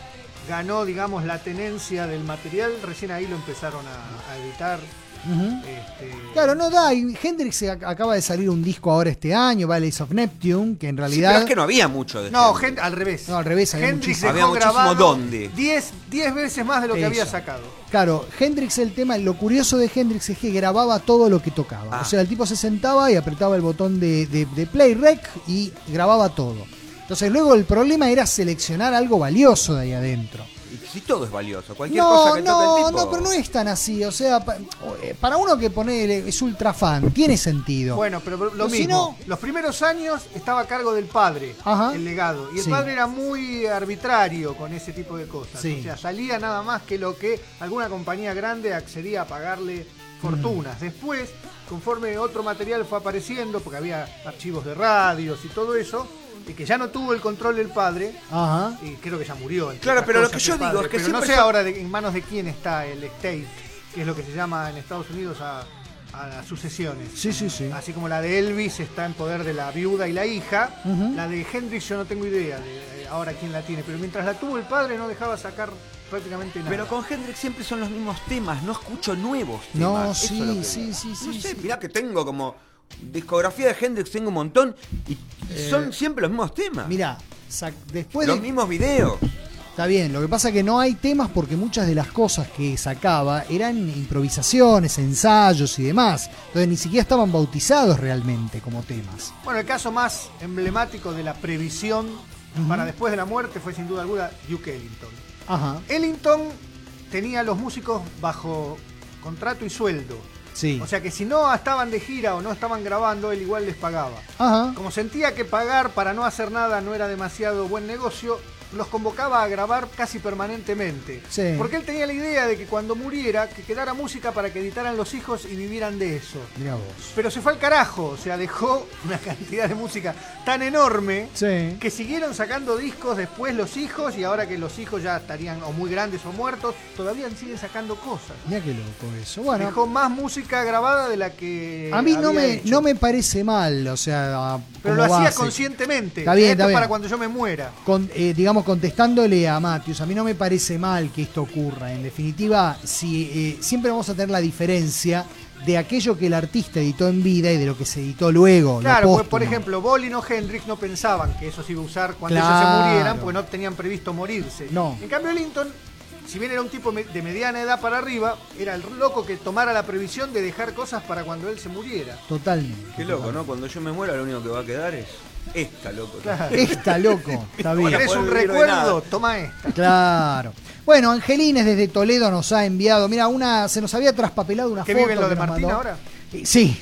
[SPEAKER 5] ganó, digamos, la tenencia del material, recién ahí lo empezaron a, a editar.
[SPEAKER 2] Ujú.
[SPEAKER 5] Este,
[SPEAKER 2] Claro, no da. Y Hendrix se ac- acaba de salir un disco ahora este año, Valleys of Neptune, que en
[SPEAKER 4] Sí,
[SPEAKER 2] realidad.
[SPEAKER 4] pero es que no había mucho de
[SPEAKER 5] No,
[SPEAKER 4] Hendrix.
[SPEAKER 5] Hen- al revés.
[SPEAKER 2] No, al revés, había
[SPEAKER 5] Hendrix
[SPEAKER 2] muchísimo.
[SPEAKER 5] dejó
[SPEAKER 4] Había muchísimo
[SPEAKER 5] grabado
[SPEAKER 4] dónde.
[SPEAKER 5] diez veces más de lo que
[SPEAKER 2] Eso.
[SPEAKER 5] había sacado.
[SPEAKER 2] Claro, Hendrix, el tema, lo curioso de Hendrix es que grababa todo lo que tocaba.
[SPEAKER 4] Ah.
[SPEAKER 2] O sea, el tipo se sentaba y apretaba el botón de, de, de play rec y grababa todo. Entonces, luego el problema era seleccionar algo valioso de ahí adentro.
[SPEAKER 4] Y si todo es valioso, cualquier
[SPEAKER 2] No,
[SPEAKER 4] cosa que toque
[SPEAKER 2] no,
[SPEAKER 4] el tipo.
[SPEAKER 2] no, pero no es tan así. O sea, pa- eh, para uno que pone es ultra fan, tiene sentido.
[SPEAKER 5] Bueno, pero lo
[SPEAKER 2] Pero si
[SPEAKER 5] mismo.
[SPEAKER 2] no-
[SPEAKER 5] Los primeros años estaba a cargo del padre,
[SPEAKER 2] Ajá.
[SPEAKER 5] el legado. Y el
[SPEAKER 2] Sí.
[SPEAKER 5] padre era muy arbitrario con ese tipo de cosas.
[SPEAKER 2] Sí.
[SPEAKER 5] O sea, salía nada más que lo que alguna compañía grande accedía a pagarle fortunas.
[SPEAKER 2] Mm.
[SPEAKER 5] Después, conforme otro material fue apareciendo, porque había archivos de radios y todo eso, y que ya no tuvo el control del padre,
[SPEAKER 2] Ajá.
[SPEAKER 5] y creo que ya murió. entre
[SPEAKER 4] Claro,
[SPEAKER 5] otras
[SPEAKER 4] pero lo
[SPEAKER 5] cosas,
[SPEAKER 4] que yo
[SPEAKER 5] el
[SPEAKER 4] digo
[SPEAKER 5] padre.
[SPEAKER 4] es que
[SPEAKER 5] Pero no
[SPEAKER 4] siempre
[SPEAKER 5] sé
[SPEAKER 4] son-
[SPEAKER 5] ahora de- en manos de quién está el estate, que es lo que se llama en Estados Unidos a, a las sucesiones.
[SPEAKER 2] Sí, sí, sí.
[SPEAKER 5] Así como la de Elvis está en poder de la viuda y la hija,
[SPEAKER 2] Ujú.
[SPEAKER 5] la de Hendrix yo no tengo idea de eh, ahora quién la tiene, pero mientras la tuvo el padre no dejaba sacar prácticamente nada.
[SPEAKER 4] Pero con Hendrix siempre son los mismos temas, no escucho nuevos
[SPEAKER 2] No,
[SPEAKER 4] temas. Eso
[SPEAKER 2] sí,
[SPEAKER 4] es lo que
[SPEAKER 2] sí,
[SPEAKER 4] digo.
[SPEAKER 2] sí,
[SPEAKER 4] No
[SPEAKER 2] sí,
[SPEAKER 4] sé,
[SPEAKER 2] sí.
[SPEAKER 4] mirá que tengo como discografía de Hendrix, tengo un montón y
[SPEAKER 2] Eh,
[SPEAKER 4] son siempre los mismos temas.
[SPEAKER 2] Mirá, sac- después
[SPEAKER 4] los
[SPEAKER 2] de,
[SPEAKER 4] mismos videos.
[SPEAKER 2] Está bien, lo que pasa es que no hay temas porque muchas de las cosas que sacaba eran improvisaciones, ensayos y demás. Entonces ni siquiera estaban bautizados realmente como temas.
[SPEAKER 5] Bueno, el caso más emblemático de la previsión
[SPEAKER 2] Ujú.
[SPEAKER 5] para después de la muerte fue sin duda alguna Duke Ellington.
[SPEAKER 2] Ajá,
[SPEAKER 5] Ellington tenía a los músicos bajo contrato y sueldo.
[SPEAKER 2] sí.
[SPEAKER 5] O sea que si no estaban de gira o no estaban grabando, él igual les pagaba.
[SPEAKER 2] Ajá,
[SPEAKER 5] Como sentía que pagar para no hacer nada no era demasiado buen negocio, los convocaba a grabar casi permanentemente.
[SPEAKER 2] Sí.
[SPEAKER 5] Porque él tenía la idea de que cuando muriera, que quedara música para que editaran los hijos y vivieran de eso.
[SPEAKER 2] mirá vos.
[SPEAKER 5] Pero se fue al carajo, o sea, dejó una cantidad de música tan enorme
[SPEAKER 2] Sí.
[SPEAKER 5] que siguieron sacando discos después los hijos y ahora que los hijos ya estarían o muy grandes o muertos, todavía siguen sacando cosas.
[SPEAKER 2] Mirá qué loco eso. Bueno,
[SPEAKER 5] Dejó más música grabada de la que
[SPEAKER 2] a mí no
[SPEAKER 5] había
[SPEAKER 2] me,
[SPEAKER 5] hecho.
[SPEAKER 2] no me parece mal, o sea,
[SPEAKER 5] Pero
[SPEAKER 2] como
[SPEAKER 5] lo hacía
[SPEAKER 2] base.
[SPEAKER 5] conscientemente.
[SPEAKER 2] Está bien,
[SPEAKER 5] Esto
[SPEAKER 2] está
[SPEAKER 5] es
[SPEAKER 2] bien.
[SPEAKER 5] para cuando yo me muera.
[SPEAKER 2] Con, eh, digamos, contestándole a Matius, a mí no me parece mal que esto ocurra. En definitiva, si, eh, siempre vamos a tener la diferencia de aquello que el artista editó en vida y de lo que se editó luego. lo
[SPEAKER 5] Claro, pues, por
[SPEAKER 2] póstumo.
[SPEAKER 5] ejemplo, Bolin o Hendrix no pensaban que eso se iba a usar cuando
[SPEAKER 2] Claro.
[SPEAKER 5] ellos se murieran, porque no tenían previsto morirse.
[SPEAKER 2] No.
[SPEAKER 5] En cambio, Ellington, si bien era un tipo me- de mediana edad para arriba, era el loco que tomara la previsión de dejar cosas para cuando él se muriera.
[SPEAKER 2] Totalmente.
[SPEAKER 4] Qué loco, ¿no? Cuando yo me muera lo único que va a quedar es esta, loco.
[SPEAKER 5] Claro.
[SPEAKER 2] Está loco, está bien.
[SPEAKER 5] ¿Querés
[SPEAKER 4] poder
[SPEAKER 5] un
[SPEAKER 4] vivir de
[SPEAKER 5] recuerdo?
[SPEAKER 4] nada.
[SPEAKER 5] Toma esta.
[SPEAKER 2] Claro. Bueno, Angelines desde Toledo nos ha enviado, mira, una, se nos había traspapelado una
[SPEAKER 5] ¿Que
[SPEAKER 2] foto.
[SPEAKER 5] vive en lo de
[SPEAKER 2] que nos
[SPEAKER 5] Martín
[SPEAKER 2] mandó.
[SPEAKER 5] ahora?
[SPEAKER 2] Eh, Sí.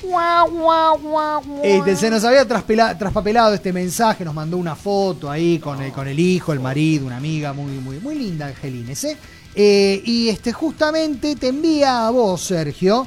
[SPEAKER 2] Este, se nos había traspela- traspapelado este mensaje, nos mandó una foto ahí con el, con el hijo, el marido, una amiga muy, muy, muy linda, Angelines, ¿eh? Eh, y este, justamente te envía a vos, Sergio,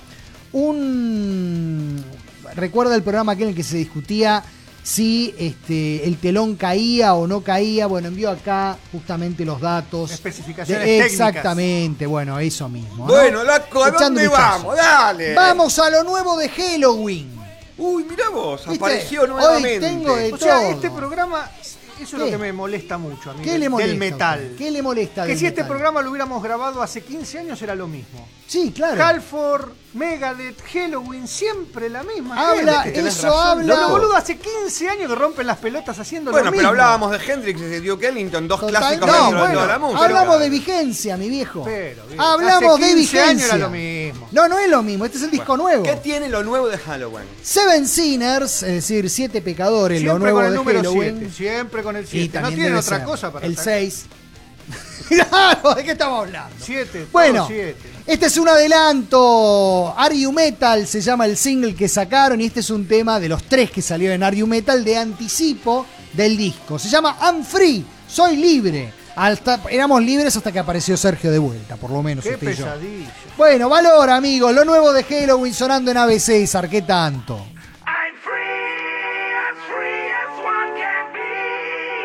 [SPEAKER 2] un... Recuerda el programa aquel en el que se discutía si este, el telón caía o no caía. Bueno, envió acá justamente los datos.
[SPEAKER 5] Especificaciones
[SPEAKER 2] de-
[SPEAKER 5] técnicas.
[SPEAKER 2] Exactamente, bueno, eso mismo. ¿no?
[SPEAKER 4] Bueno, Laco, ¿a
[SPEAKER 2] Echando
[SPEAKER 4] dónde
[SPEAKER 2] vistazo.
[SPEAKER 4] vamos? Dale.
[SPEAKER 2] Vamos a lo nuevo de Halloween.
[SPEAKER 4] Uy, mirá vos,
[SPEAKER 2] ¿Viste?
[SPEAKER 4] apareció
[SPEAKER 2] Hoy
[SPEAKER 4] nuevamente.
[SPEAKER 2] tengo de
[SPEAKER 5] O sea,
[SPEAKER 2] todo.
[SPEAKER 5] este programa, eso es lo
[SPEAKER 2] ¿Qué?
[SPEAKER 5] que me molesta mucho a mí.
[SPEAKER 2] ¿Qué
[SPEAKER 5] del-
[SPEAKER 2] le molesta?
[SPEAKER 5] Del
[SPEAKER 2] a
[SPEAKER 5] metal.
[SPEAKER 2] usted? ¿Qué le molesta?
[SPEAKER 5] Que
[SPEAKER 2] del
[SPEAKER 5] si este
[SPEAKER 2] metal?
[SPEAKER 5] programa lo hubiéramos grabado hace quince años era lo mismo.
[SPEAKER 2] Sí, claro.
[SPEAKER 5] Halford, Megadeth, Halloween, siempre la misma
[SPEAKER 2] Habla,
[SPEAKER 5] gente.
[SPEAKER 4] tenés
[SPEAKER 2] eso
[SPEAKER 4] razón,
[SPEAKER 2] habla.
[SPEAKER 5] Los boludos hace quince años que rompen las pelotas haciendo
[SPEAKER 4] Bueno,
[SPEAKER 5] lo
[SPEAKER 4] pero
[SPEAKER 5] mismo.
[SPEAKER 4] hablábamos de Hendrix y de Duke Ellington, dos
[SPEAKER 2] Total-
[SPEAKER 4] clásicos
[SPEAKER 2] no,
[SPEAKER 4] dentro de
[SPEAKER 5] bueno,
[SPEAKER 4] toda la música.
[SPEAKER 2] Hablamos de vigencia, mi viejo.
[SPEAKER 5] Pero, bien,
[SPEAKER 2] Hablamos
[SPEAKER 5] hace
[SPEAKER 2] de
[SPEAKER 5] quince
[SPEAKER 2] vigencia.
[SPEAKER 5] años era lo mismo.
[SPEAKER 2] No, no es lo mismo. Este es el disco nuevo.
[SPEAKER 4] ¿Qué tiene lo nuevo de Halloween?
[SPEAKER 2] Seven Sinners, es decir, siete pecadores, lo
[SPEAKER 5] Siempre
[SPEAKER 2] nuevo
[SPEAKER 5] con el
[SPEAKER 2] de
[SPEAKER 5] número
[SPEAKER 2] Halloween.
[SPEAKER 5] siete. Siempre con el
[SPEAKER 2] Y
[SPEAKER 5] siete. No
[SPEAKER 2] también
[SPEAKER 5] tienen
[SPEAKER 2] debe
[SPEAKER 5] otra
[SPEAKER 2] ser
[SPEAKER 5] cosa para
[SPEAKER 2] el
[SPEAKER 5] sacar.
[SPEAKER 2] seis. Claro, ¿de qué estamos hablando?
[SPEAKER 5] siete.
[SPEAKER 2] Bueno,
[SPEAKER 5] siete.
[SPEAKER 2] este es un adelanto. Are You Metal se llama el single que sacaron y este es un tema de los tres que salió en Are You Metal de anticipo del disco. Se llama I'm Free, soy libre. Hasta, éramos libres hasta que apareció Sergio de vuelta, por lo menos
[SPEAKER 5] Qué
[SPEAKER 2] usted y yo.
[SPEAKER 5] pesadilla.
[SPEAKER 2] Bueno, valor, amigos, lo nuevo de Halloween sonando en A B César, ¿qué tanto?
[SPEAKER 3] I'm free, as free as one can be.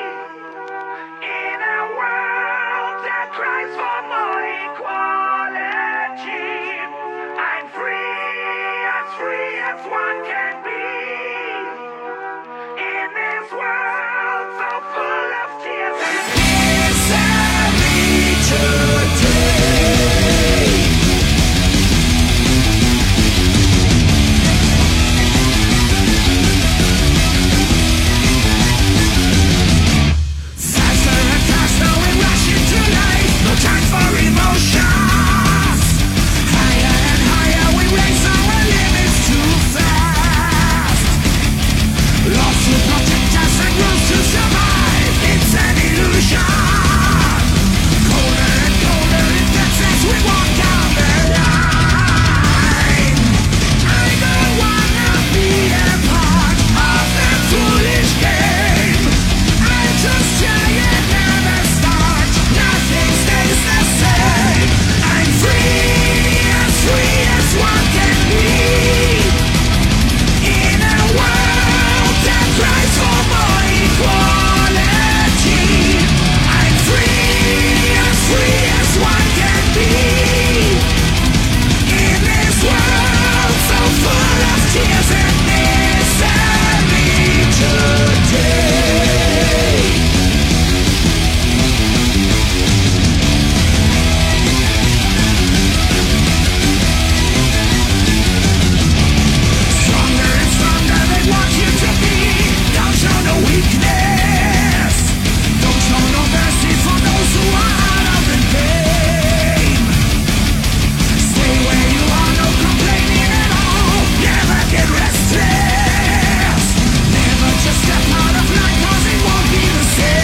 [SPEAKER 3] cries for more equality. I'm free, as free as one can be. In this world so full of tears and misery today. Faster and faster we rush into life, no time for emotions. Higher and higher we raise our limits too fast. Laws to protect us and rules to survive, it's an illusion. Colder and colder it gets as we walk down the line. I don't wanna be a part of that foolish game. I just try and never start, nothing stays the same. I'm free, as free as one can be. In a world that cries for more equality. I'm free, as free as one can be. In this world so full of tears and misery today. Stronger and stronger they want you to be. Don't show no weakness. Don't show no mercy for those who are out of the game. Stay where you are, no complaining at all. Never get restless. Never just step out of line, cause it won't be the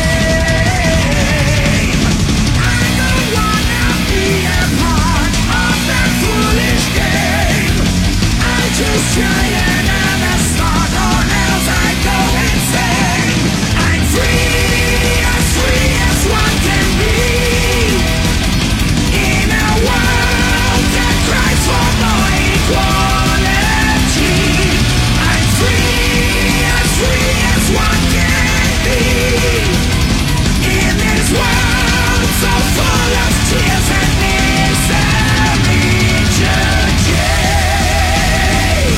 [SPEAKER 3] same. I don't wanna be a part of that foolish game. I just try and never start, or else I go insane. I'm free, as free as one can be. In a world that cries for more equality. I'm free, as free as one can be. In this world so full of tears and misery today.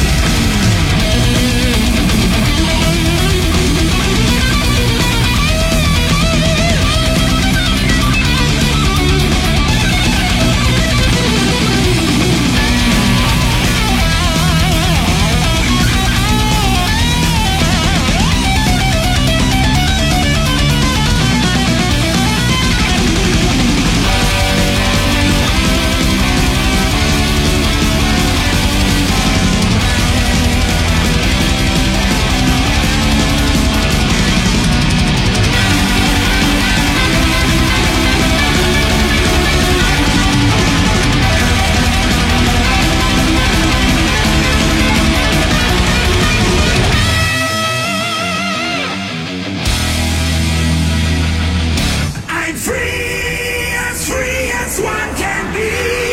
[SPEAKER 3] I'm free, as free as one can be.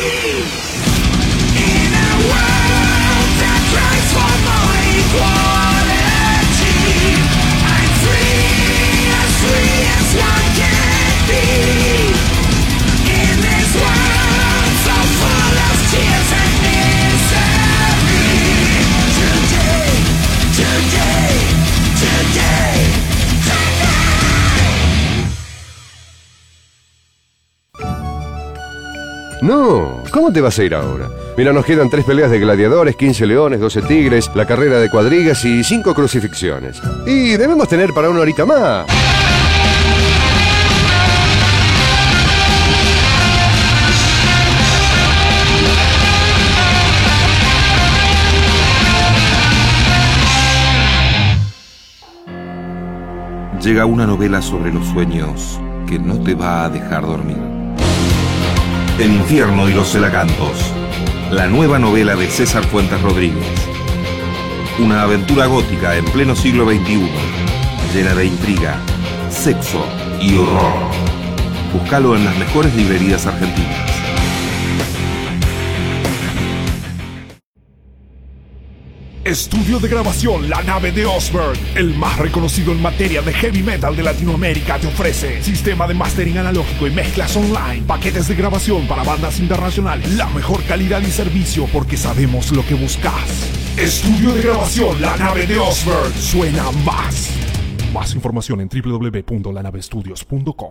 [SPEAKER 3] In a world that cries for more equality. I'm free, as free as one can be. In this world so full of tears and misery. Today, today, today, today.
[SPEAKER 1] No, ¿cómo te vas a ir ahora? Mira, nos quedan tres peleas de gladiadores, quince leones, doce tigres, la carrera de cuadrigas y cinco crucifixiones. Y debemos tener para una horita más.
[SPEAKER 6] Llega una novela sobre los sueños que no te va a dejar dormir. El infierno y los celacantos. La nueva novela de César Fuentes Rodríguez. Una aventura gótica en pleno siglo veintiuno, llena de intriga, sexo y horror. Búscalo en las mejores librerías argentinas.
[SPEAKER 7] Estudio de grabación La Nave de Osberg, el más reconocido en materia de heavy metal de Latinoamérica, te ofrece sistema de mastering analógico y mezclas online, paquetes de grabación para bandas internacionales, la mejor calidad y servicio porque sabemos lo que buscas. Estudio de grabación La Nave de Osberg, suena más. Más información en w w w punto la nave studios punto com.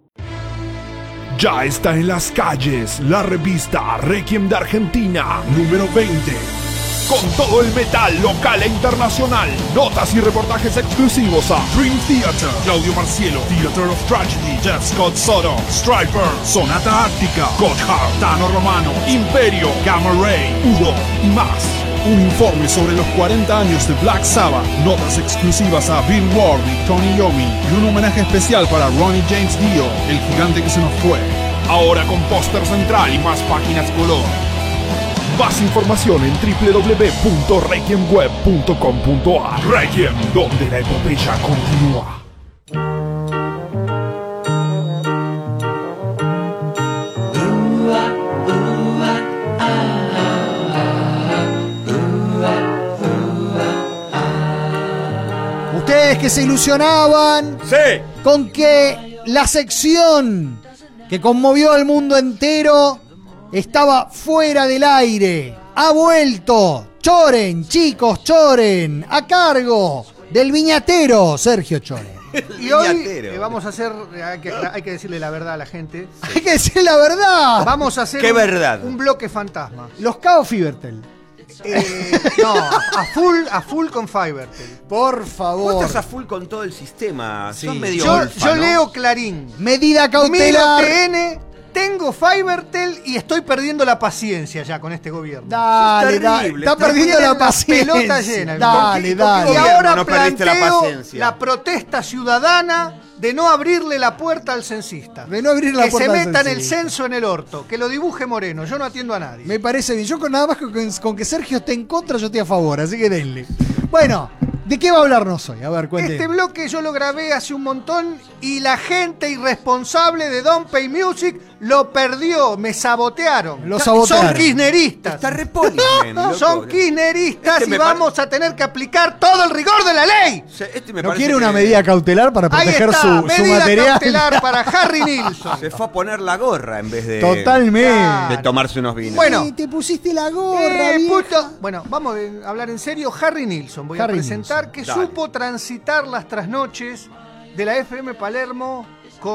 [SPEAKER 7] Ya está en las calles la revista Requiem de Argentina, número veinte. Con todo el metal local e internacional. Notas y reportajes exclusivos a Dream Theater, Claudio Marcielo, Theater of Tragedy, Jeff Scott Soto, Striper, Sonata Ártica, Gotthard, Tano Romano, Imperio, Gamma Ray, Udo y más. Un informe sobre los cuarenta años de Black Sabbath, notas exclusivas a Bill Ward y Tony Iommi y un homenaje especial para Ronnie James Dio, el gigante que se nos fue. Ahora con póster central y más páginas color. Más información en w w w punto requiem web punto com punto a r. Requiem, donde la epopeya continúa.
[SPEAKER 2] Ustedes que se ilusionaban
[SPEAKER 4] Sí.
[SPEAKER 2] con que la sección que conmovió al mundo entero estaba fuera del aire. Ha vuelto. Choren, chicos, Choren, a cargo del viñatero Sergio Choren.
[SPEAKER 5] Y hoy
[SPEAKER 4] Viñatero.
[SPEAKER 5] eh, vamos a hacer, hay que, hay que decirle la verdad a la gente.
[SPEAKER 2] Hay que decir la verdad.
[SPEAKER 5] Vamos a hacer
[SPEAKER 4] ¿Qué
[SPEAKER 5] un,
[SPEAKER 4] verdad?
[SPEAKER 5] un bloque fantasma.
[SPEAKER 2] Los Cao Fibertel.
[SPEAKER 5] Eh, no, a full, a full con Fivertel.
[SPEAKER 2] Por
[SPEAKER 4] Vos
[SPEAKER 2] favor.
[SPEAKER 4] estás a full con todo el sistema.
[SPEAKER 2] Sí.
[SPEAKER 4] Son medio
[SPEAKER 5] Yo,
[SPEAKER 4] golfa,
[SPEAKER 5] yo
[SPEAKER 4] ¿no?
[SPEAKER 5] leo Clarín,
[SPEAKER 2] Medida
[SPEAKER 5] miro
[SPEAKER 2] cautelar.
[SPEAKER 5] T N, tengo Fivertel y estoy perdiendo la paciencia ya con este gobierno.
[SPEAKER 2] Dale,
[SPEAKER 4] Sos
[SPEAKER 2] dale.
[SPEAKER 4] terrible,
[SPEAKER 2] Está
[SPEAKER 4] estás
[SPEAKER 2] perdiendo
[SPEAKER 5] Tienen
[SPEAKER 2] la
[SPEAKER 5] las
[SPEAKER 2] paciencia.
[SPEAKER 5] pelotas llenas.
[SPEAKER 2] Dale,
[SPEAKER 5] ¿Con qué-
[SPEAKER 2] dale.
[SPEAKER 5] Y
[SPEAKER 4] gobierno
[SPEAKER 5] ahora
[SPEAKER 4] no perdiste la
[SPEAKER 5] planteo
[SPEAKER 4] paciencia?
[SPEAKER 5] la protesta ciudadana de no abrirle la puerta al censista.
[SPEAKER 2] De no abrir la
[SPEAKER 5] que
[SPEAKER 2] puerta
[SPEAKER 5] se
[SPEAKER 2] al
[SPEAKER 5] meta en el
[SPEAKER 2] censista.
[SPEAKER 5] censo en el orto, que lo dibuje Moreno. Yo no atiendo a nadie.
[SPEAKER 2] Me parece bien. Yo con nada más con, con que Sergio esté en contra, yo estoy a favor, así que denle. Bueno, ¿de qué va a hablarnos hoy? A ver, cuente.
[SPEAKER 5] Este bloque yo lo grabé hace un montón y la gente irresponsable de Don't Pay Music lo perdió, me sabotearon.
[SPEAKER 2] Lo sabotearon.
[SPEAKER 5] Son kirchneristas.
[SPEAKER 4] Está repolimen, loco.
[SPEAKER 5] Son kirchneristas
[SPEAKER 4] Este
[SPEAKER 5] y
[SPEAKER 4] me
[SPEAKER 5] vamos a tener que aplicar todo el rigor de la ley.
[SPEAKER 4] Se- Este me
[SPEAKER 2] ¿No
[SPEAKER 4] parece
[SPEAKER 2] quiere una
[SPEAKER 4] que
[SPEAKER 2] medida cautelar para
[SPEAKER 5] Ahí
[SPEAKER 2] proteger
[SPEAKER 5] está,
[SPEAKER 2] su, su
[SPEAKER 5] medida
[SPEAKER 2] material?
[SPEAKER 5] cautelar para Harry Nilsson.
[SPEAKER 4] Se fue a poner la gorra en vez de,
[SPEAKER 2] Totalmente.
[SPEAKER 4] de tomarse unos vinos.
[SPEAKER 5] Bueno.
[SPEAKER 2] Ay, te pusiste la gorra,
[SPEAKER 5] Eh,
[SPEAKER 2] vieja.
[SPEAKER 5] puto. Bueno, vamos a hablar en serio. Harry Nilsson, voy
[SPEAKER 2] Harry
[SPEAKER 5] a presentar,
[SPEAKER 2] Nilsson.
[SPEAKER 5] que
[SPEAKER 4] Dale.
[SPEAKER 5] supo transitar las trasnoches de la F M Palermo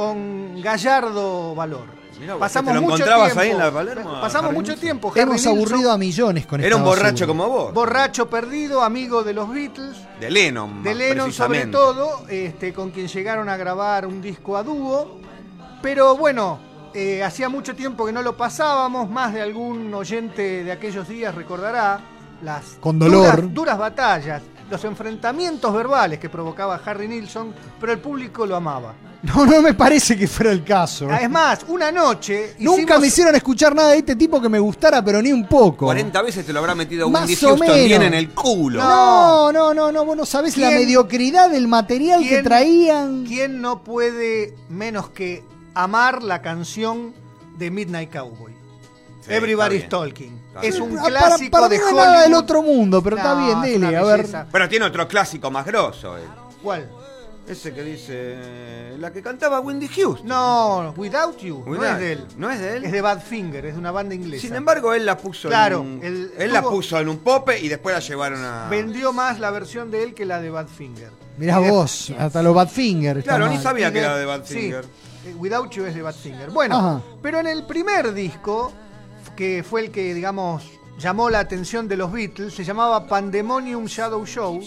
[SPEAKER 5] con gallardo valor.
[SPEAKER 4] Mirá vos,
[SPEAKER 5] Pasamos
[SPEAKER 4] ¿te lo
[SPEAKER 5] mucho
[SPEAKER 4] encontrabas
[SPEAKER 5] tiempo.
[SPEAKER 4] ahí en la Palermo, a
[SPEAKER 5] Pasamos
[SPEAKER 4] Harry
[SPEAKER 5] mucho
[SPEAKER 4] Nilsson?
[SPEAKER 5] tiempo. Harry
[SPEAKER 2] Hemos
[SPEAKER 5] Nilsson,
[SPEAKER 2] aburrido a millones con
[SPEAKER 4] Era
[SPEAKER 2] esta
[SPEAKER 4] un borracho
[SPEAKER 2] basura.
[SPEAKER 4] como vos.
[SPEAKER 5] borracho perdido, amigo de los Beatles,
[SPEAKER 4] De Lennon.
[SPEAKER 5] de
[SPEAKER 4] más
[SPEAKER 5] Lennon sobre
[SPEAKER 4] precisamente.
[SPEAKER 5] todo, este, con quien llegaron a grabar un disco a dúo. Pero bueno, eh, hacía mucho tiempo que no lo pasábamos, más de algún oyente de aquellos días recordará las
[SPEAKER 2] Con dolor.
[SPEAKER 5] duras, duras batallas, los enfrentamientos verbales que provocaba Harry Nilsson, pero el público lo amaba.
[SPEAKER 2] No, no me parece que fuera el caso.
[SPEAKER 5] Es más, una noche
[SPEAKER 2] Nunca
[SPEAKER 5] hicimos-
[SPEAKER 2] me hicieron escuchar nada de este tipo que me gustara, pero ni un poco.
[SPEAKER 4] cuarenta veces te lo habrá metido
[SPEAKER 2] Más
[SPEAKER 4] Wendy
[SPEAKER 2] o
[SPEAKER 4] Houston
[SPEAKER 2] menos.
[SPEAKER 4] bien en el culo.
[SPEAKER 2] No, no, no, no, vos no sabés la
[SPEAKER 5] ¿Quién-
[SPEAKER 2] mediocridad del material que
[SPEAKER 5] ¿Quién-
[SPEAKER 2] traían.
[SPEAKER 5] ¿Quién no puede menos que amar la canción de Midnight Cowboy?
[SPEAKER 4] Sí,
[SPEAKER 5] Everybody's
[SPEAKER 4] está bien.
[SPEAKER 5] Talking.
[SPEAKER 4] Está
[SPEAKER 5] Es
[SPEAKER 4] bien.
[SPEAKER 5] un
[SPEAKER 2] Ah, para-
[SPEAKER 5] clásico
[SPEAKER 2] para
[SPEAKER 5] de
[SPEAKER 2] mí no es
[SPEAKER 5] Hollywood.
[SPEAKER 2] nada del otro mundo, pero está
[SPEAKER 5] No,
[SPEAKER 2] bien,
[SPEAKER 5] es
[SPEAKER 2] dele,
[SPEAKER 5] una
[SPEAKER 2] a ver.
[SPEAKER 5] belleza.
[SPEAKER 4] Pero tiene otro clásico más grosso. eh.
[SPEAKER 5] ¿Cuál?
[SPEAKER 4] Ese que dice. La que cantaba Wendy Houston.
[SPEAKER 5] No, Without You. no
[SPEAKER 4] Without-
[SPEAKER 5] es de él.
[SPEAKER 4] ¿No es de él?
[SPEAKER 5] Es de Badfinger, es de una banda inglesa.
[SPEAKER 4] Sin embargo, él la puso
[SPEAKER 5] Claro,
[SPEAKER 4] en un,
[SPEAKER 5] el-
[SPEAKER 4] él la
[SPEAKER 5] tuvo-
[SPEAKER 4] puso en un pope y después la llevaron a.
[SPEAKER 5] Vendió más la versión de él que la de Badfinger.
[SPEAKER 2] Mirá
[SPEAKER 5] Y de-
[SPEAKER 2] vos, hasta los Badfinger. está
[SPEAKER 4] Claro, ni
[SPEAKER 2] mal.
[SPEAKER 4] sabía
[SPEAKER 5] y
[SPEAKER 4] que
[SPEAKER 5] de-
[SPEAKER 4] era de Badfinger.
[SPEAKER 5] Sí, eh, Without You es de Badfinger. Bueno,
[SPEAKER 2] Ajá.
[SPEAKER 5] pero en el primer disco, que fue el que, digamos, llamó la atención de los Beatles, se llamaba Pandemonium Shadow Show,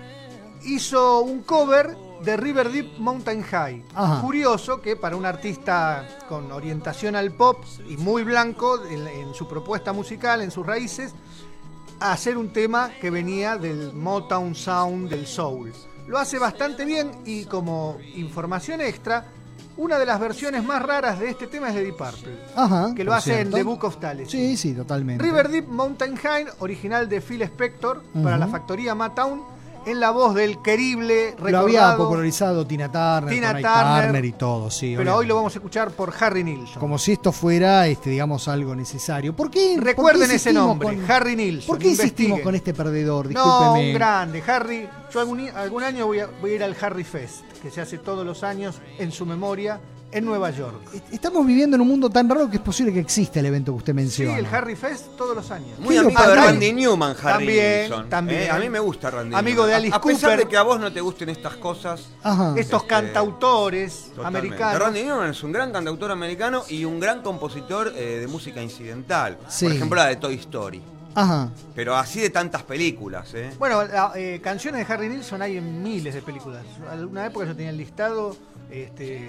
[SPEAKER 5] hizo un cover de River Deep Mountain High.
[SPEAKER 2] Ajá.
[SPEAKER 5] Curioso que para un artista con orientación al pop y muy blanco en, en su propuesta musical, en sus raíces, hacer un tema que venía del Motown Sound, del soul. Lo hace bastante bien y como información extra, una de las versiones más raras de este tema es de Deep Purple,
[SPEAKER 2] Ajá,
[SPEAKER 5] que lo
[SPEAKER 2] por
[SPEAKER 5] hace en
[SPEAKER 2] cierto.
[SPEAKER 5] The Book of Tales.
[SPEAKER 2] Sí, sí, totalmente.
[SPEAKER 5] River Deep Mountain High, original de Phil Spector, para
[SPEAKER 2] Ujú.
[SPEAKER 5] la factoría Motown, en la voz del querible, recordado...
[SPEAKER 2] Lo había popularizado Tina Turner,
[SPEAKER 5] Tina
[SPEAKER 2] Tina
[SPEAKER 5] Turner,
[SPEAKER 2] Turner y todo, sí.
[SPEAKER 5] Pero
[SPEAKER 2] obviamente.
[SPEAKER 5] hoy lo vamos a escuchar por Harry Nilsson.
[SPEAKER 2] Como si esto fuera, este, digamos, algo necesario. ¿Por qué?
[SPEAKER 5] Recuerden
[SPEAKER 2] por qué
[SPEAKER 5] ese
[SPEAKER 2] insistimos
[SPEAKER 5] nombre,
[SPEAKER 2] con-
[SPEAKER 5] Harry Nilsson.
[SPEAKER 2] ¿Por qué insistimos
[SPEAKER 5] investiguen.
[SPEAKER 2] con este perdedor?
[SPEAKER 5] No,
[SPEAKER 2] Discúlpeme.
[SPEAKER 5] un grande. Harry, yo algún, algún año voy a, voy a ir al Harry Fest, que se hace todos los años en su memoria en Nueva York.
[SPEAKER 2] Estamos viviendo en un mundo tan raro que es posible que exista el evento que usted
[SPEAKER 5] Sí,
[SPEAKER 2] menciona.
[SPEAKER 5] el Harry Fest todos los años.
[SPEAKER 4] Muy
[SPEAKER 2] ¿Qué
[SPEAKER 4] amigo
[SPEAKER 2] lo
[SPEAKER 4] de
[SPEAKER 2] pasa?
[SPEAKER 4] Randy Newman, Harry
[SPEAKER 5] También,
[SPEAKER 4] Nilsson.
[SPEAKER 5] también.
[SPEAKER 4] Eh, a mí me gusta Randy
[SPEAKER 5] Amigo
[SPEAKER 4] Newman.
[SPEAKER 5] de Alice
[SPEAKER 4] a, a pesar
[SPEAKER 5] Cooper.
[SPEAKER 4] de que a vos no te gusten estas cosas.
[SPEAKER 2] Ajá.
[SPEAKER 5] Estos
[SPEAKER 4] Este,
[SPEAKER 5] cantautores
[SPEAKER 4] totalmente.
[SPEAKER 5] americanos.
[SPEAKER 4] Randy Newman es un gran cantautor americano y un gran compositor eh, de música incidental.
[SPEAKER 2] Sí.
[SPEAKER 4] Por ejemplo, la de Toy Story.
[SPEAKER 2] Ajá.
[SPEAKER 4] Pero así de tantas películas, ¿eh?
[SPEAKER 5] Bueno, la- eh, canciones de Harry Nilsson hay en miles de películas. En una época yo tenía el listado. Este,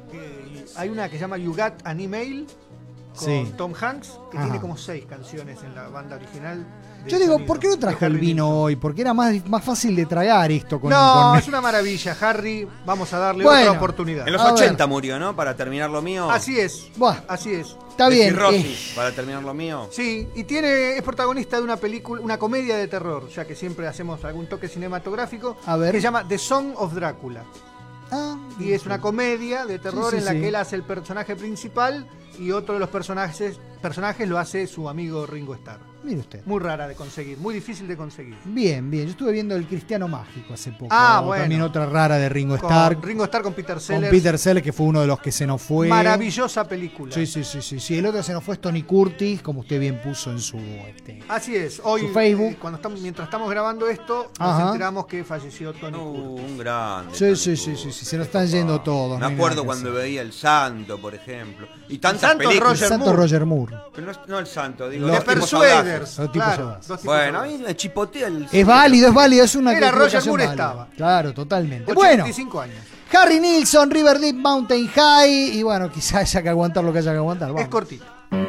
[SPEAKER 5] eh, hay una que se llama You Got an Email con
[SPEAKER 2] Sí.
[SPEAKER 5] Tom Hanks, que
[SPEAKER 2] Ajá.
[SPEAKER 5] tiene como seis canciones en la banda original. de
[SPEAKER 2] Yo digo,
[SPEAKER 5] sonido
[SPEAKER 2] ¿por qué no
[SPEAKER 5] de
[SPEAKER 2] trajo el
[SPEAKER 5] Harry
[SPEAKER 2] vino
[SPEAKER 5] Nilsson.
[SPEAKER 2] hoy? Porque era más, más fácil de tragar esto con...
[SPEAKER 5] No,
[SPEAKER 2] con-
[SPEAKER 5] es una maravilla, Harry. Vamos a darle
[SPEAKER 2] Bueno.
[SPEAKER 5] otra oportunidad.
[SPEAKER 4] En los
[SPEAKER 2] A
[SPEAKER 4] ochenta
[SPEAKER 2] ver.
[SPEAKER 4] murió, ¿no? Para terminar lo mío.
[SPEAKER 5] Así es.
[SPEAKER 2] Buah,
[SPEAKER 5] Así es.
[SPEAKER 2] está
[SPEAKER 4] De
[SPEAKER 2] bien.
[SPEAKER 4] cirrosis,
[SPEAKER 2] eh,
[SPEAKER 4] para terminar lo mío.
[SPEAKER 5] Sí, y tiene es protagonista de una película, una comedia de terror, ya que siempre hacemos algún toque cinematográfico,
[SPEAKER 2] A ver.
[SPEAKER 5] que se llama The Song of Drácula.
[SPEAKER 2] ah,
[SPEAKER 5] Y es una comedia de terror
[SPEAKER 2] Sí, sí,
[SPEAKER 5] en la
[SPEAKER 2] sí.
[SPEAKER 5] que él hace el personaje principal y otro de los personajes, personajes lo hace su amigo Ringo Starr.
[SPEAKER 2] mire usted.
[SPEAKER 5] Muy rara de conseguir, muy difícil de conseguir.
[SPEAKER 2] Bien, bien. Yo estuve viendo El Cristiano Mágico hace poco.
[SPEAKER 5] Ah, bueno.
[SPEAKER 2] También otra rara de Ringo
[SPEAKER 5] Con
[SPEAKER 2] Starr.
[SPEAKER 5] Ringo Starr con Peter
[SPEAKER 2] Con
[SPEAKER 5] Sellers.
[SPEAKER 2] Peter Sellers, que fue uno de los que se nos fue.
[SPEAKER 5] Maravillosa película.
[SPEAKER 2] Sí, sí, sí, sí, sí. El otro se nos fue es Tony Curtis, como usted bien puso en su... Este,
[SPEAKER 5] Así es. Hoy,
[SPEAKER 2] Su Facebook.
[SPEAKER 5] eh, cuando estamos, mientras estamos grabando esto,
[SPEAKER 2] Ajá.
[SPEAKER 5] nos enteramos que falleció Tony
[SPEAKER 4] Uh,
[SPEAKER 5] Curtis.
[SPEAKER 4] un grande.
[SPEAKER 2] Sí,
[SPEAKER 4] Tony
[SPEAKER 2] sí, sí,
[SPEAKER 4] Curtis.
[SPEAKER 2] sí, sí, se nos están yendo todos.
[SPEAKER 4] Me
[SPEAKER 2] no hay
[SPEAKER 4] acuerdo
[SPEAKER 2] nada que
[SPEAKER 4] cuando
[SPEAKER 2] hacer.
[SPEAKER 4] veía El Santo, por ejemplo. Y tantas
[SPEAKER 5] Santo
[SPEAKER 4] películas.
[SPEAKER 5] Roger
[SPEAKER 2] Santo
[SPEAKER 5] Moore.
[SPEAKER 2] Roger Moore.
[SPEAKER 4] Pero no, es- no el Santo, digo.
[SPEAKER 2] Los
[SPEAKER 5] The
[SPEAKER 4] los tipos
[SPEAKER 5] Persuaders.
[SPEAKER 4] audaces.
[SPEAKER 2] Los tipos
[SPEAKER 5] Claro,
[SPEAKER 2] audaces.
[SPEAKER 5] dos tipos
[SPEAKER 4] Bueno, a
[SPEAKER 5] audaces.
[SPEAKER 4] mí me chipotea el...
[SPEAKER 2] Es válido, es válido, es una
[SPEAKER 5] Era Roger
[SPEAKER 2] equivocación
[SPEAKER 5] Moore
[SPEAKER 2] válida.
[SPEAKER 5] estaba.
[SPEAKER 2] Claro, totalmente. Bueno,
[SPEAKER 5] ochenta y cinco años.
[SPEAKER 2] Harry Nilsson, River Deep Mountain High. Y bueno, quizás haya que aguantar lo que haya que aguantar. Vamos.
[SPEAKER 5] Es cortito.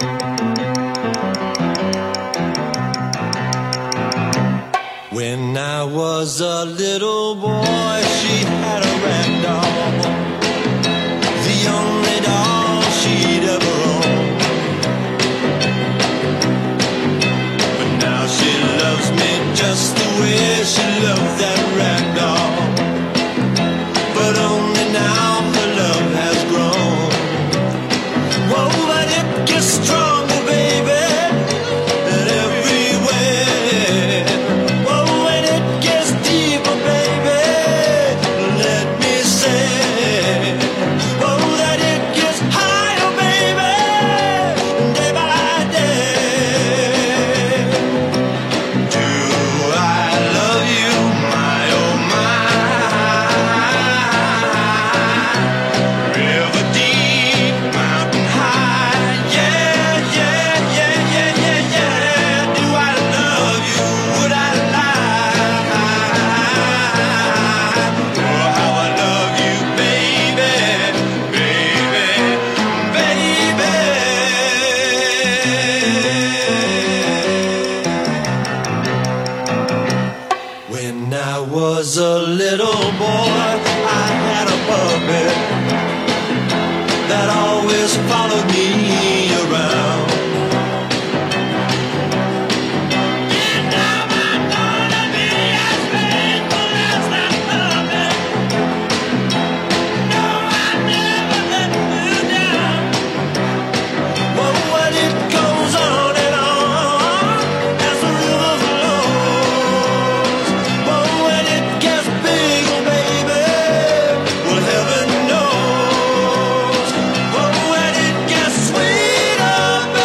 [SPEAKER 3] When I was a little boy, she had a rag doll, the only doll she'd ever owned. But now she loves me just the way she loved that rag doll. But only now her love has grown. Whoa, but it gets stronger, baby, in every way. Whoa, and it gets deeper, baby, let me say. Whoa, that it gets higher, baby, day by day. Do I love you, my oh my? River deep, mountain high, yeah, yeah, yeah, yeah, yeah, yeah. Do I love you? Would I lie? Oh, how I love you, baby, baby, baby. When I was a little boy, I had a puppet that always followed me around. You know I'm gonna be as faithful as that puppet. No, I never let you down. Well, when it goes on and on as the river flows, well, when it gets bigger, baby, well, heaven knows. Well, when it gets sweeter,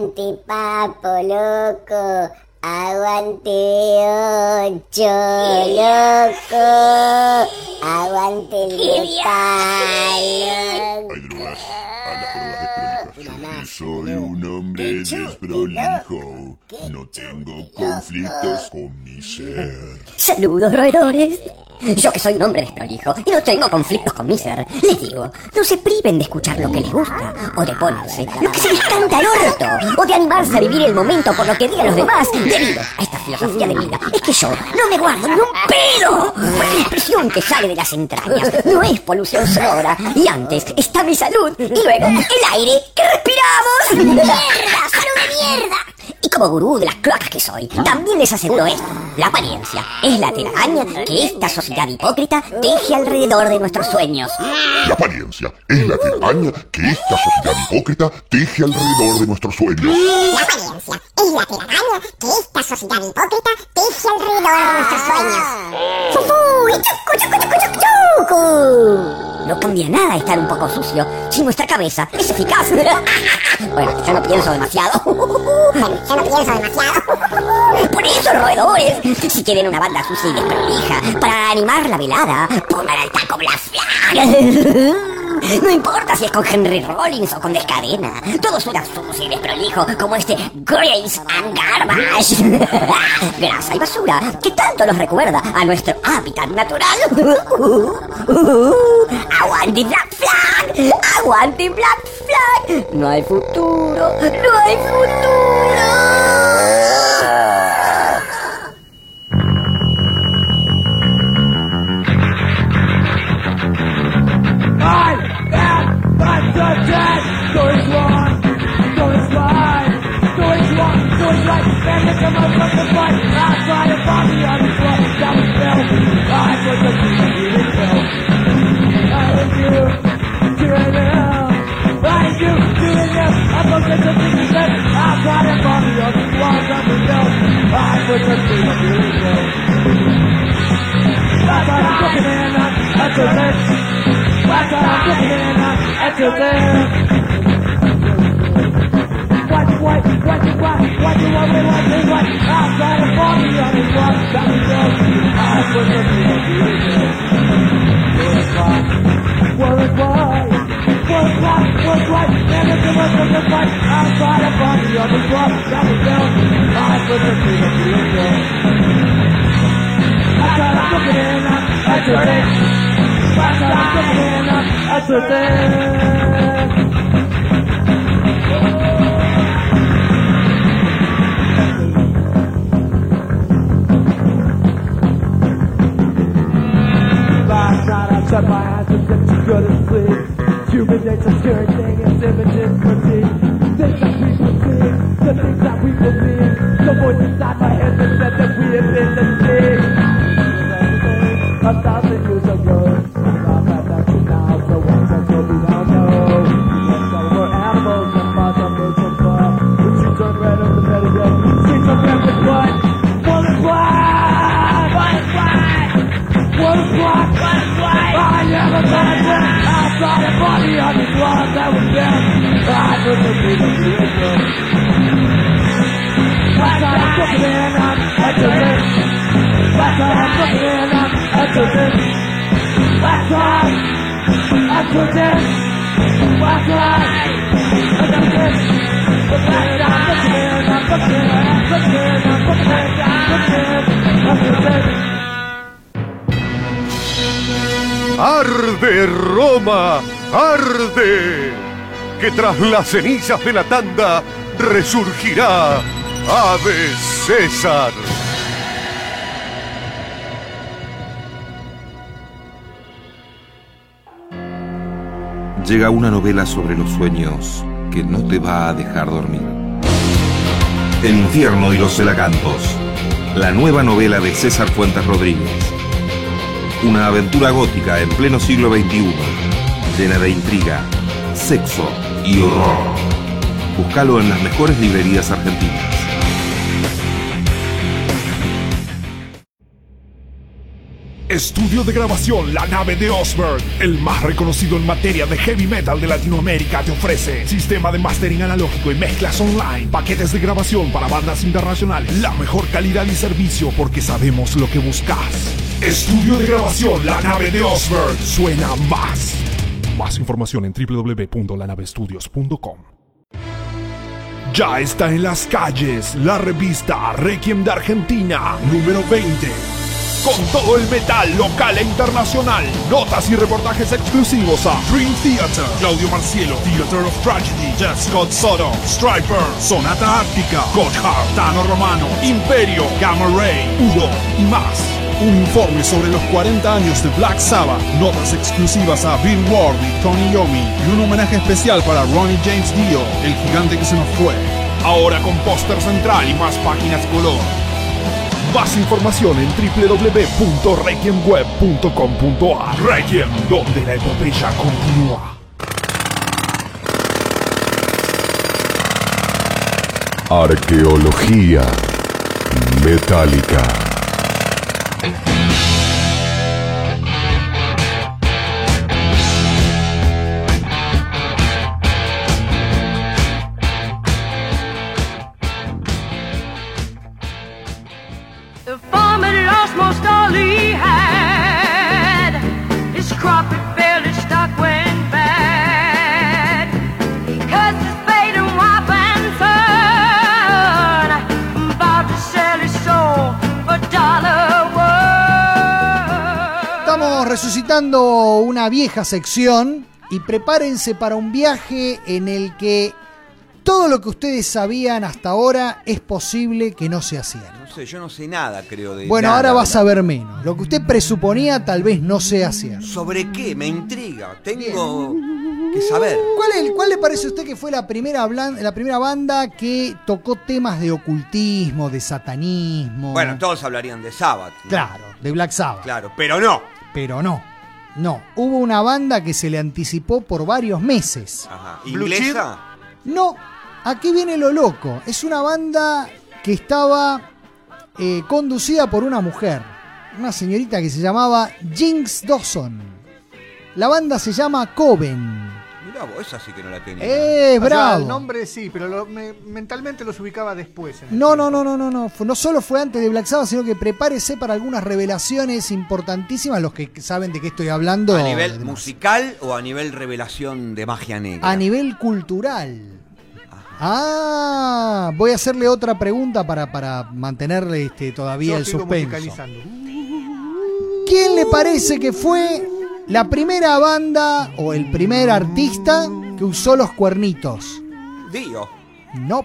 [SPEAKER 8] Aguante, papo, loco. Aguante, ocho, loco. Aguante el metal.
[SPEAKER 9] Hay drogas, a las pruebas desprolijas. Soy un hombre desprolijo. No tengo conflictos con mi ser.
[SPEAKER 10] Saludos, roedores. Yo que soy un hombre desprolijo y no tengo conflictos con mi ser, les digo, no se priven de escuchar lo que les gusta, o de ponerse lo que se les canta al orto, o de animarse a vivir el momento por lo que digan los demás, debido a esta filosofía de vida. Es que yo no me guardo ni un pedo, porque la expresión que sale de las entrañas no es polución sonora, y antes está mi salud, y luego el aire que respiramos. ¡Mierda! ¡Salud de mierda! Y como gurú de las cloacas que soy, también les aseguro esto. La apariencia es la telaraña que esta sociedad hipócrita teje alrededor de nuestros sueños.
[SPEAKER 9] La apariencia es la telaraña que esta sociedad hipócrita teje alrededor de nuestros sueños.
[SPEAKER 8] La apariencia es la telaraña que esta sociedad hipócrita teje alrededor de nuestros sueños. ¡Fufú! ¡Y chucu, chucu, chucu, chucu, chucu! No cambia nada estar un poco sucio si nuestra cabeza es eficaz. Bueno, yo no pienso demasiado. Bueno, yo no pienso demasiado. Por eso, roedores, si quieren una banda sucia y desprolija para animar la velada, pongan al Taco Black Flag. No importa si es con Henry Rollins o con Descadena, todo suena sucio y desprolijo como este Grace and Garbage. Grasa y basura que tanto nos recuerda a nuestro hábitat natural. ¡Aguante Black Flag! ¡Aguante Black Flag! No hay futuro, no hay futuro.
[SPEAKER 1] ¡Arde Roma! ¡Arde! Que tras las cenizas de la tanda resurgirá Ave César.
[SPEAKER 6] Llega una novela sobre los sueños que no te va a dejar dormir. El infierno y los celacantos. La nueva novela de César Fuentes Rodríguez. Una aventura gótica en pleno siglo veintiuno, llena de intriga, sexo y horror. Búscalo en las mejores librerías argentinas.
[SPEAKER 7] Estudio de grabación La Nave de Osberg, el más reconocido en materia de heavy metal de Latinoamérica, te ofrece sistema de mastering analógico y mezclas online, paquetes de grabación para bandas internacionales, la mejor calidad y servicio porque sabemos lo que buscas. Estudio de grabación La Nave de Osberg, suena más. Más información en doble u doble u doble u punto la nave estudios punto com. Ya está en las calles la revista Requiem de Argentina, número veinte. Con todo el metal local e internacional, notas y reportajes exclusivos a Dream Theater, Claudio Marcielo, Theater of Tragedy, Jeff Scott Soto, Striper, Sonata Ártica, Gotthard, Tano Romano, Imperio, Gamma Ray, Udo y más. Un informe sobre los cuarenta años de Black Sabbath, notas exclusivas a Bill Ward y Tony Iommi y un homenaje especial para Ronnie James Dio, el gigante que se nos fue. Ahora con póster central y más páginas color. Más información en doble u doble u doble u punto requiem web punto com punto a r. Requiem, donde la epopeya continúa.
[SPEAKER 1] Arqueología metálica.
[SPEAKER 3] The farmer lost most all he had. His crop had barely stuck went bad. He cursed his fate and wife and son, vowed to sell his soul for dollar worth.
[SPEAKER 2] Estamos resucitando una vieja sección y prepárense para un viaje en el que todo lo que ustedes sabían hasta ahora es posible que no sea cierto.
[SPEAKER 4] No sé, yo no sé nada, creo, de
[SPEAKER 2] Bueno,
[SPEAKER 4] nada,
[SPEAKER 2] ahora vas
[SPEAKER 4] ¿verdad?
[SPEAKER 2] a ver menos. Lo que usted presuponía tal vez no sea cierto.
[SPEAKER 4] ¿Sobre qué? Me intriga. Tengo que saber.
[SPEAKER 2] ¿Cuál, es- ¿Cuál le parece a usted que fue la primera, blan- la primera banda que tocó temas de ocultismo, de satanismo?
[SPEAKER 4] Bueno, todos hablarían de Sabbath, ¿no?
[SPEAKER 2] Claro, de Black Sabbath.
[SPEAKER 4] Claro, pero no.
[SPEAKER 2] Pero no, no. Hubo una banda que se le anticipó por varios meses.
[SPEAKER 4] Ajá.
[SPEAKER 5] Blue
[SPEAKER 4] ¿Inglesa?
[SPEAKER 2] No, aquí viene lo loco. Es una banda que estaba eh, conducida por una mujer. Una señorita que se llamaba Jinx Dawson. La banda se llama Coven.
[SPEAKER 4] Mirá vos, esa sí que no la tenía.
[SPEAKER 2] ¡Eh,
[SPEAKER 5] O sea,
[SPEAKER 2] bravo!
[SPEAKER 5] el nombre sí, pero lo- me- mentalmente los ubicaba después. en el
[SPEAKER 2] No,
[SPEAKER 5] tiempo.
[SPEAKER 2] no, no, no, no, no. Fue- no solo fue antes de Black Sabbath, sino que prepárese para algunas revelaciones importantísimas. Los que saben de qué estoy hablando.
[SPEAKER 4] ¿A nivel
[SPEAKER 2] además.
[SPEAKER 4] musical o a nivel revelación de magia negra?
[SPEAKER 2] A nivel cultural. Ah, voy a hacerle otra pregunta para, para mantenerle este, todavía
[SPEAKER 5] Yo
[SPEAKER 2] el
[SPEAKER 5] sigo
[SPEAKER 2] suspenso.
[SPEAKER 5] musicalizando.
[SPEAKER 2] ¿Quién le parece que fue la primera banda o el primer artista que usó los cuernitos?
[SPEAKER 4] Dio.
[SPEAKER 2] No.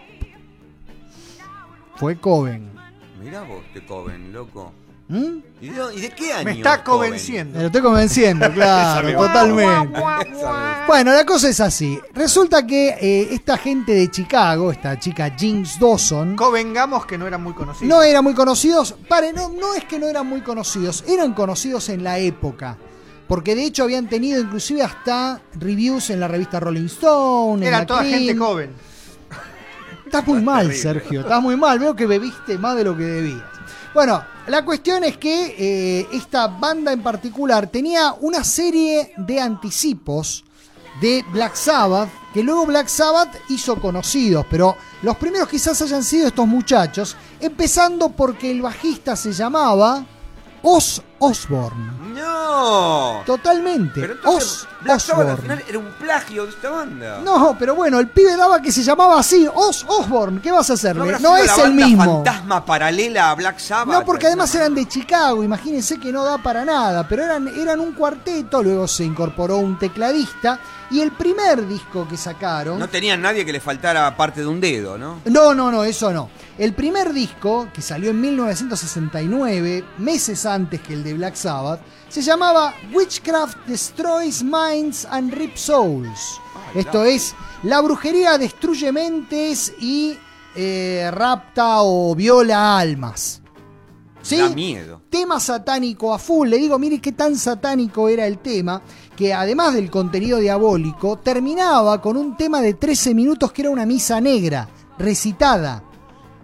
[SPEAKER 2] Fue Coven.
[SPEAKER 4] Mirá vos, te Coven, loco.
[SPEAKER 2] ¿Mm?
[SPEAKER 4] ¿Y de, y de qué año?
[SPEAKER 5] Me está
[SPEAKER 4] Coven?
[SPEAKER 5] convenciendo.
[SPEAKER 2] Me lo estoy convenciendo, claro,
[SPEAKER 4] Esa me-
[SPEAKER 2] totalmente.
[SPEAKER 4] Esa
[SPEAKER 2] Bueno, la cosa es así. Resulta que eh, esta gente de Chicago, esta chica Jinx Dawson,
[SPEAKER 5] Convengamos que no eran muy conocidos.
[SPEAKER 2] no eran muy conocidos. Pare, no, no es que no eran muy conocidos, eran conocidos en la época. Porque de hecho habían tenido inclusive hasta reviews en la revista Rolling Stone. en
[SPEAKER 5] Era
[SPEAKER 2] la
[SPEAKER 5] toda
[SPEAKER 2] Cream.
[SPEAKER 5] gente joven.
[SPEAKER 2] Estás muy mal, Sergio, estás muy mal. Veo que bebiste más de lo que debías. Bueno, la cuestión es que eh, esta banda en particular tenía una serie de anticipos de Black Sabbath, que luego Black Sabbath hizo conocidos, pero los primeros quizás hayan sido estos muchachos, empezando porque el bajista se llamaba Ozzy Osbourne.
[SPEAKER 4] ¡No!
[SPEAKER 2] Totalmente.
[SPEAKER 4] Pero entonces,
[SPEAKER 2] Ozzy
[SPEAKER 4] Black Sabbath al
[SPEAKER 2] Osbourne.
[SPEAKER 4] final era un plagio de esta banda.
[SPEAKER 2] No, pero bueno, el pibe daba que se llamaba así, Ozzy Osbourne. ¿Qué vas a
[SPEAKER 4] ¿No
[SPEAKER 2] hacerle?
[SPEAKER 4] habrá
[SPEAKER 2] No,
[SPEAKER 4] sido
[SPEAKER 2] es
[SPEAKER 4] la
[SPEAKER 2] el
[SPEAKER 4] banda
[SPEAKER 2] mismo.
[SPEAKER 4] fantasma paralela a Black Sabbath?
[SPEAKER 2] No, porque además eran de Chicago, imagínense que no da para nada, pero eran, eran un cuarteto, luego se incorporó un tecladista, y el primer disco que sacaron...
[SPEAKER 4] No tenían nadie que le faltara parte de un dedo, ¿no?
[SPEAKER 2] No, no, no, eso no. El primer disco, que salió en mil novecientos sesenta y nueve, meses antes que el de Black Sabbath, se llamaba Witchcraft Destroys Minds and Rips Souls. Esto es, la brujería destruye mentes y eh, rapta o viola almas. ¿Sí?
[SPEAKER 4] Da miedo.
[SPEAKER 2] Tema satánico a full. Le digo, mire qué tan satánico era el tema, que además del contenido diabólico, terminaba con un tema de trece minutos que era una misa negra, recitada.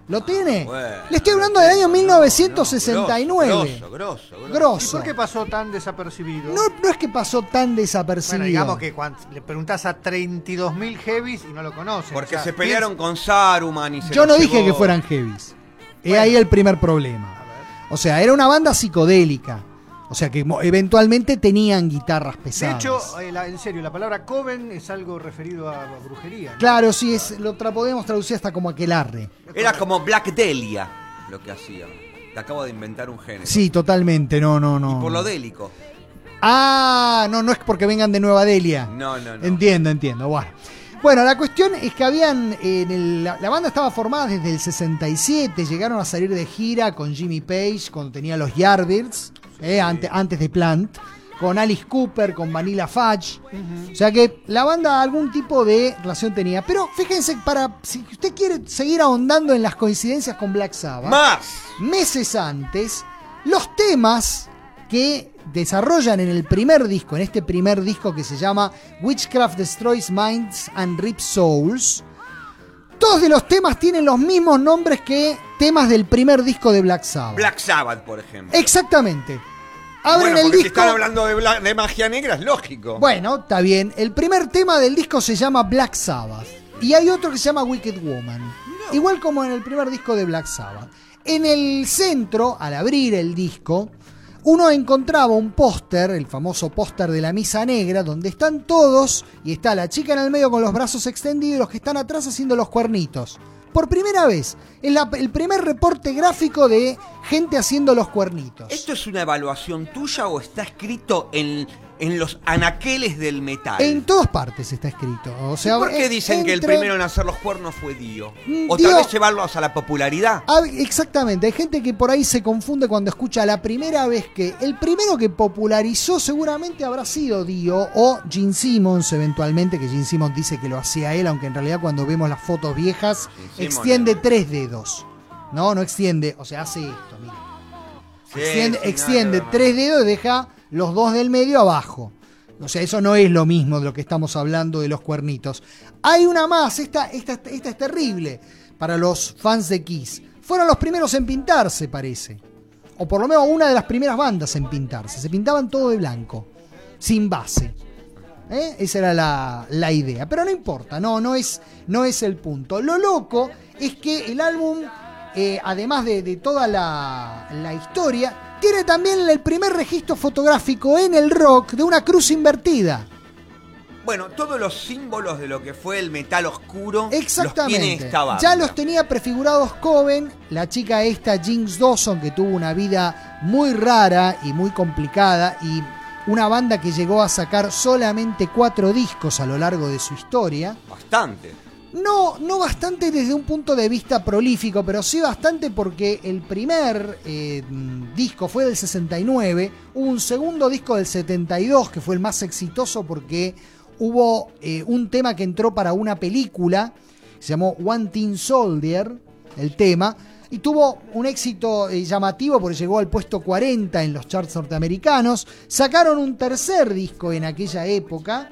[SPEAKER 2] ¿Lo tiene?
[SPEAKER 4] Bueno,
[SPEAKER 2] Le estoy hablando del año mil novecientos sesenta y nueve.
[SPEAKER 4] Grosso, grosso, grosso.
[SPEAKER 5] ¿Y
[SPEAKER 2] Grosso.
[SPEAKER 5] por qué pasó tan desapercibido?
[SPEAKER 2] No, no es que pasó tan desapercibido.
[SPEAKER 5] Bueno, digamos que cuando le preguntás a treinta y dos mil heavies y no lo conocen.
[SPEAKER 4] Porque
[SPEAKER 5] o sea,
[SPEAKER 4] se pelearon con Saruman y se
[SPEAKER 2] Yo
[SPEAKER 4] lo
[SPEAKER 2] no dije
[SPEAKER 4] llevó.
[SPEAKER 2] que fueran heavies. Es
[SPEAKER 5] Bueno.
[SPEAKER 2] ahí el primer problema. O sea, era una banda psicodélica. O sea, que mo- eventualmente tenían guitarras
[SPEAKER 5] De
[SPEAKER 2] pesadas.
[SPEAKER 5] hecho, eh, la- en serio, la palabra coven es algo referido a brujería. ¿no?
[SPEAKER 2] Claro, sí, es, lo tra- podemos traducir hasta como aquelarre.
[SPEAKER 4] Era como Black Delia lo que hacían. Te acabo de inventar un género.
[SPEAKER 2] Sí, totalmente, no, no, no.
[SPEAKER 4] Y por lo délico.
[SPEAKER 2] Ah, no, no es porque vengan de Nueva Delia.
[SPEAKER 4] No, no, no.
[SPEAKER 2] Entiendo, entiendo. Bueno. Bueno, la cuestión es que habían. En el- la, la banda estaba formada desde el sesenta y siete. Llegaron a salir de gira con Jimmy Page, cuando tenía los Yardbirds, eh, ante- antes de Plant. Con Alice Cooper, con Vanilla Fudge. O sea que la banda algún tipo de relación tenía. Pero fíjense, para si usted quiere seguir ahondando en las coincidencias con Black Sabbath.
[SPEAKER 4] ¡Más!
[SPEAKER 2] Meses antes, los temas que desarrollan en el primer disco, en este primer disco que se llama Witchcraft Destroys Minds and Rips Souls, todos de los temas tienen los mismos nombres que temas del primer disco de Black Sabbath.
[SPEAKER 4] Black Sabbath, por ejemplo.
[SPEAKER 2] Exactamente. Abren
[SPEAKER 4] bueno,
[SPEAKER 2] el
[SPEAKER 4] porque
[SPEAKER 2] disco.
[SPEAKER 4] si están hablando de, bla- de magia negra, es lógico.
[SPEAKER 2] Bueno, está bien. El primer tema del disco se llama Black Sabbath. Y hay otro que se llama Wicked Woman. Igual como en el primer disco de Black Sabbath. En el centro, al abrir el disco, uno encontraba un póster, el famoso póster de la Misa Negra, donde están todos, y está la chica en el medio con los brazos extendidos y los que están atrás haciendo los cuernitos. Por primera vez, es la- el primer reporte gráfico de gente haciendo los cuernitos.
[SPEAKER 4] ¿Esto es una evaluación tuya o está escrito en, en los anaqueles del metal?
[SPEAKER 2] En todas partes está escrito. O sea,
[SPEAKER 4] ¿Y por qué
[SPEAKER 2] en-
[SPEAKER 4] dicen que el
[SPEAKER 2] entre-
[SPEAKER 4] primero en hacer los cuernos fue Dio?
[SPEAKER 2] Mm,
[SPEAKER 4] ¿O
[SPEAKER 2] Dio-
[SPEAKER 4] tal vez llevarlos a la popularidad?
[SPEAKER 2] Ah, exactamente, hay gente que por ahí se confunde cuando escucha la primera vez que el primero que popularizó seguramente habrá sido Dio o Gene Simmons eventualmente, que Gene Simmons dice que lo hacía él, aunque en realidad cuando vemos las fotos viejas
[SPEAKER 4] Gene Simmons,
[SPEAKER 2] extiende
[SPEAKER 4] eh.
[SPEAKER 2] tres dedos. No, no extiende, o sea, hace esto, mire.
[SPEAKER 4] Sí,
[SPEAKER 2] extiende
[SPEAKER 4] sí,
[SPEAKER 2] extiende
[SPEAKER 4] nada,
[SPEAKER 2] tres dedos y deja los dos del medio abajo. O sea, eso no es lo mismo de lo que estamos hablando de los cuernitos. Hay una más, esta, esta, esta es terrible para los fans de Kiss. Fueron los primeros en pintarse, parece. O por lo menos una de las primeras bandas en pintarse. Se pintaban todo de blanco, sin base. ¿Eh? Esa era la, la idea. Pero no importa, no, no es, no es el punto. Lo loco es que el álbum, eh, además de, de toda la, la historia, tiene también el primer registro fotográfico en el rock de una cruz invertida.
[SPEAKER 4] Bueno, todos los símbolos de lo que fue el metal oscuro los tiene
[SPEAKER 2] Exactamente.
[SPEAKER 4] esta banda.
[SPEAKER 2] Ya los tenía prefigurados Coven, la chica esta, Jinx Dawson, que tuvo una vida muy rara y muy complicada, y una banda que llegó a sacar solamente cuatro discos a lo largo de su historia.
[SPEAKER 4] Bastante.
[SPEAKER 2] No, no bastante desde un punto de vista prolífico, pero sí bastante porque el primer eh, disco fue del sesenta y nueve, hubo un segundo disco del setenta y dos que fue el más exitoso porque hubo eh, un tema que entró para una película, se llamó One Teen Soldier, el tema, y tuvo un éxito eh, llamativo porque llegó al puesto cuarenta en los charts norteamericanos. Sacaron un tercer disco en aquella época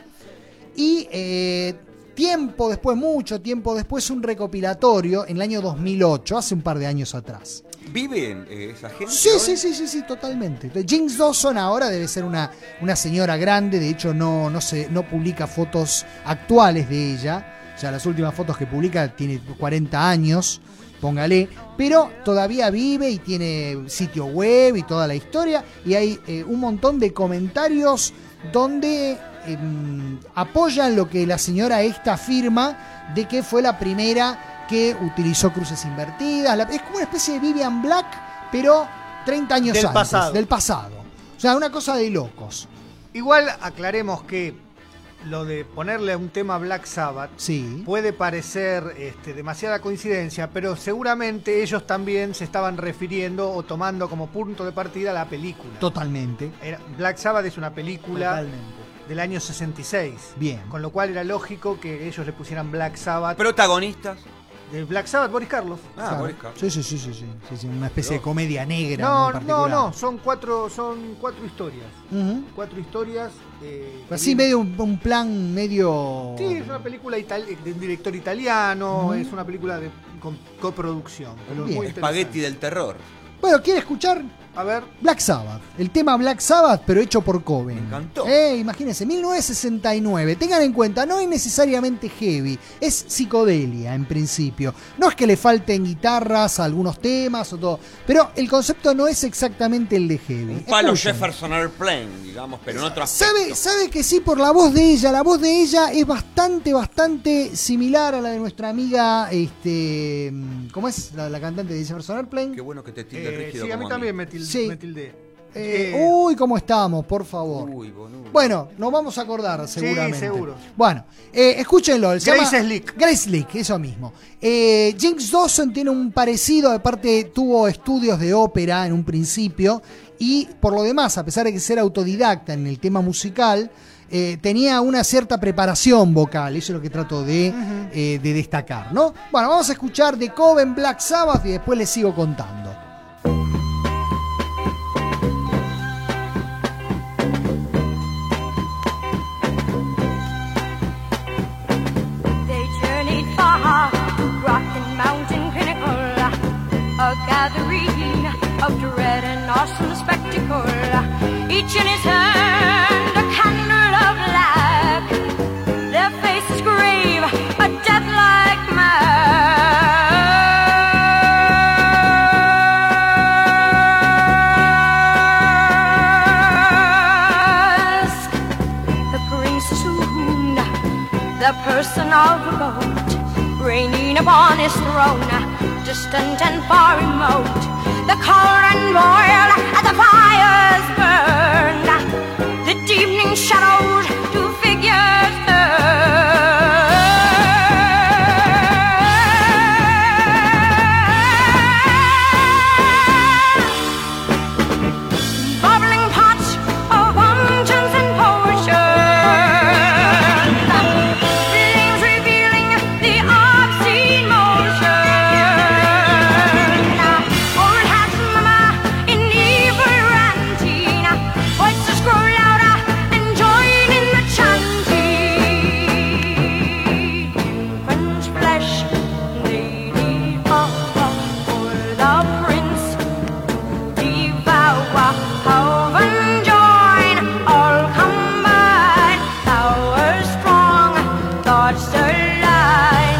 [SPEAKER 2] y eh, tiempo después, mucho tiempo después, un recopilatorio en el año dos mil ocho, hace un par de años atrás.
[SPEAKER 4] ¿Viven eh, esa gente?
[SPEAKER 2] Sí,
[SPEAKER 4] hoy?
[SPEAKER 2] sí, sí, sí, sí, totalmente. Entonces, Jinx Dawson ahora debe ser una, una señora grande, de hecho no, no, se, no publica fotos actuales de ella, o sea, las últimas fotos que publica tiene cuarenta años, póngale, pero todavía vive y tiene sitio web y toda la historia, y hay eh, un montón de comentarios donde eh, apoyan lo que la señora esta afirma de que fue la primera que utilizó cruces invertidas. La, es como una especie de Vivian Black, pero treinta años
[SPEAKER 5] Del
[SPEAKER 2] antes,
[SPEAKER 5] pasado.
[SPEAKER 2] del pasado. O sea, una cosa de locos.
[SPEAKER 5] Igual aclaremos que lo de ponerle un tema a Black Sabbath
[SPEAKER 2] Sí.
[SPEAKER 5] puede parecer este, demasiada coincidencia, pero seguramente ellos también se estaban refiriendo o tomando como punto de partida la película.
[SPEAKER 2] Totalmente.
[SPEAKER 5] Era- Black Sabbath es una película
[SPEAKER 2] Totalmente.
[SPEAKER 5] del año sesenta y seis.
[SPEAKER 2] Bien.
[SPEAKER 5] Con lo cual era lógico que ellos le pusieran Black Sabbath.
[SPEAKER 4] Protagonistas.
[SPEAKER 5] De Black Sabbath, Boris Karloff.
[SPEAKER 4] Ah,
[SPEAKER 2] Claro.
[SPEAKER 4] Boris Karloff.
[SPEAKER 2] Sí, sí, sí, sí, sí, sí, sí, una especie de comedia negra.
[SPEAKER 5] No,
[SPEAKER 2] muy
[SPEAKER 5] no,
[SPEAKER 2] particular.
[SPEAKER 5] no, son cuatro, son cuatro historias.
[SPEAKER 2] Ujú.
[SPEAKER 5] Cuatro historias. eh,
[SPEAKER 2] Así
[SPEAKER 5] que-
[SPEAKER 2] medio un, un plan medio.
[SPEAKER 5] Sí, es una película itali- de un director italiano,
[SPEAKER 2] Ujú.
[SPEAKER 5] es una película de, con coproducción. Pero
[SPEAKER 2] Bien.
[SPEAKER 5] muy
[SPEAKER 4] Espagueti del terror.
[SPEAKER 2] Bueno, ¿quiere escuchar?
[SPEAKER 5] A ver.
[SPEAKER 2] Black Sabbath, el tema Black Sabbath, pero hecho por Coven.
[SPEAKER 4] Me encantó.
[SPEAKER 2] Eh, imagínense, mil novecientos sesenta y nueve. Tengan en cuenta, no es necesariamente heavy, es psicodelia en principio. No es que le falten guitarras a algunos temas o todo, pero el concepto no es exactamente el de heavy.
[SPEAKER 4] Un palo
[SPEAKER 2] Escuchen.
[SPEAKER 4] Jefferson Airplane, digamos, pero en otro aspecto.
[SPEAKER 2] ¿Sabe, sabe que sí por la voz de ella? La voz de ella es bastante, bastante similar a la de nuestra amiga, este, ¿cómo es? La, la cantante de Jefferson Airplane.
[SPEAKER 4] Qué bueno que te tilde
[SPEAKER 5] Eh,
[SPEAKER 4] rígido
[SPEAKER 5] sí, a mí
[SPEAKER 4] como
[SPEAKER 5] también me, til-
[SPEAKER 2] Sí.
[SPEAKER 5] me tildé.
[SPEAKER 2] Eh,
[SPEAKER 5] Eh,
[SPEAKER 2] uy, ¿cómo estamos? Por favor.
[SPEAKER 4] Uy, boludo.
[SPEAKER 2] Bueno, nos vamos a acordar seguramente.
[SPEAKER 5] seguro.
[SPEAKER 2] Bueno, eh, escúchenlo. Se
[SPEAKER 5] Grace
[SPEAKER 2] llama-
[SPEAKER 5] Slick.
[SPEAKER 2] Grace Slick, eso mismo. Eh, James Dawson tiene un parecido, aparte tuvo estudios de ópera en un principio y por lo demás, a pesar de que ser autodidacta en el tema musical, eh, tenía una cierta preparación vocal. Eso es lo que trato de, eh, de destacar, ¿no? Bueno, vamos a escuchar de Coven Black Sabbath y después les sigo contando.
[SPEAKER 11] They journeyed far to rock and mountain pinnacle, a gathering of dread and awesome spectacle. Each in his hand a candle of black, their faces grave, a death-like mask. The prince assumed the person of a goat, reigning upon his throne, distant and far remote. The cauldron boiled as the fires burned, the deepening shadows to figures turned. Bubbling pots of unguents and potions, flames revealing the obscene motion. Old hats mama in evil ranting, voices grow louder and join in the chanting. French flesh, lady of for the prince devour, how and join, all combine, power strong, thoughts align.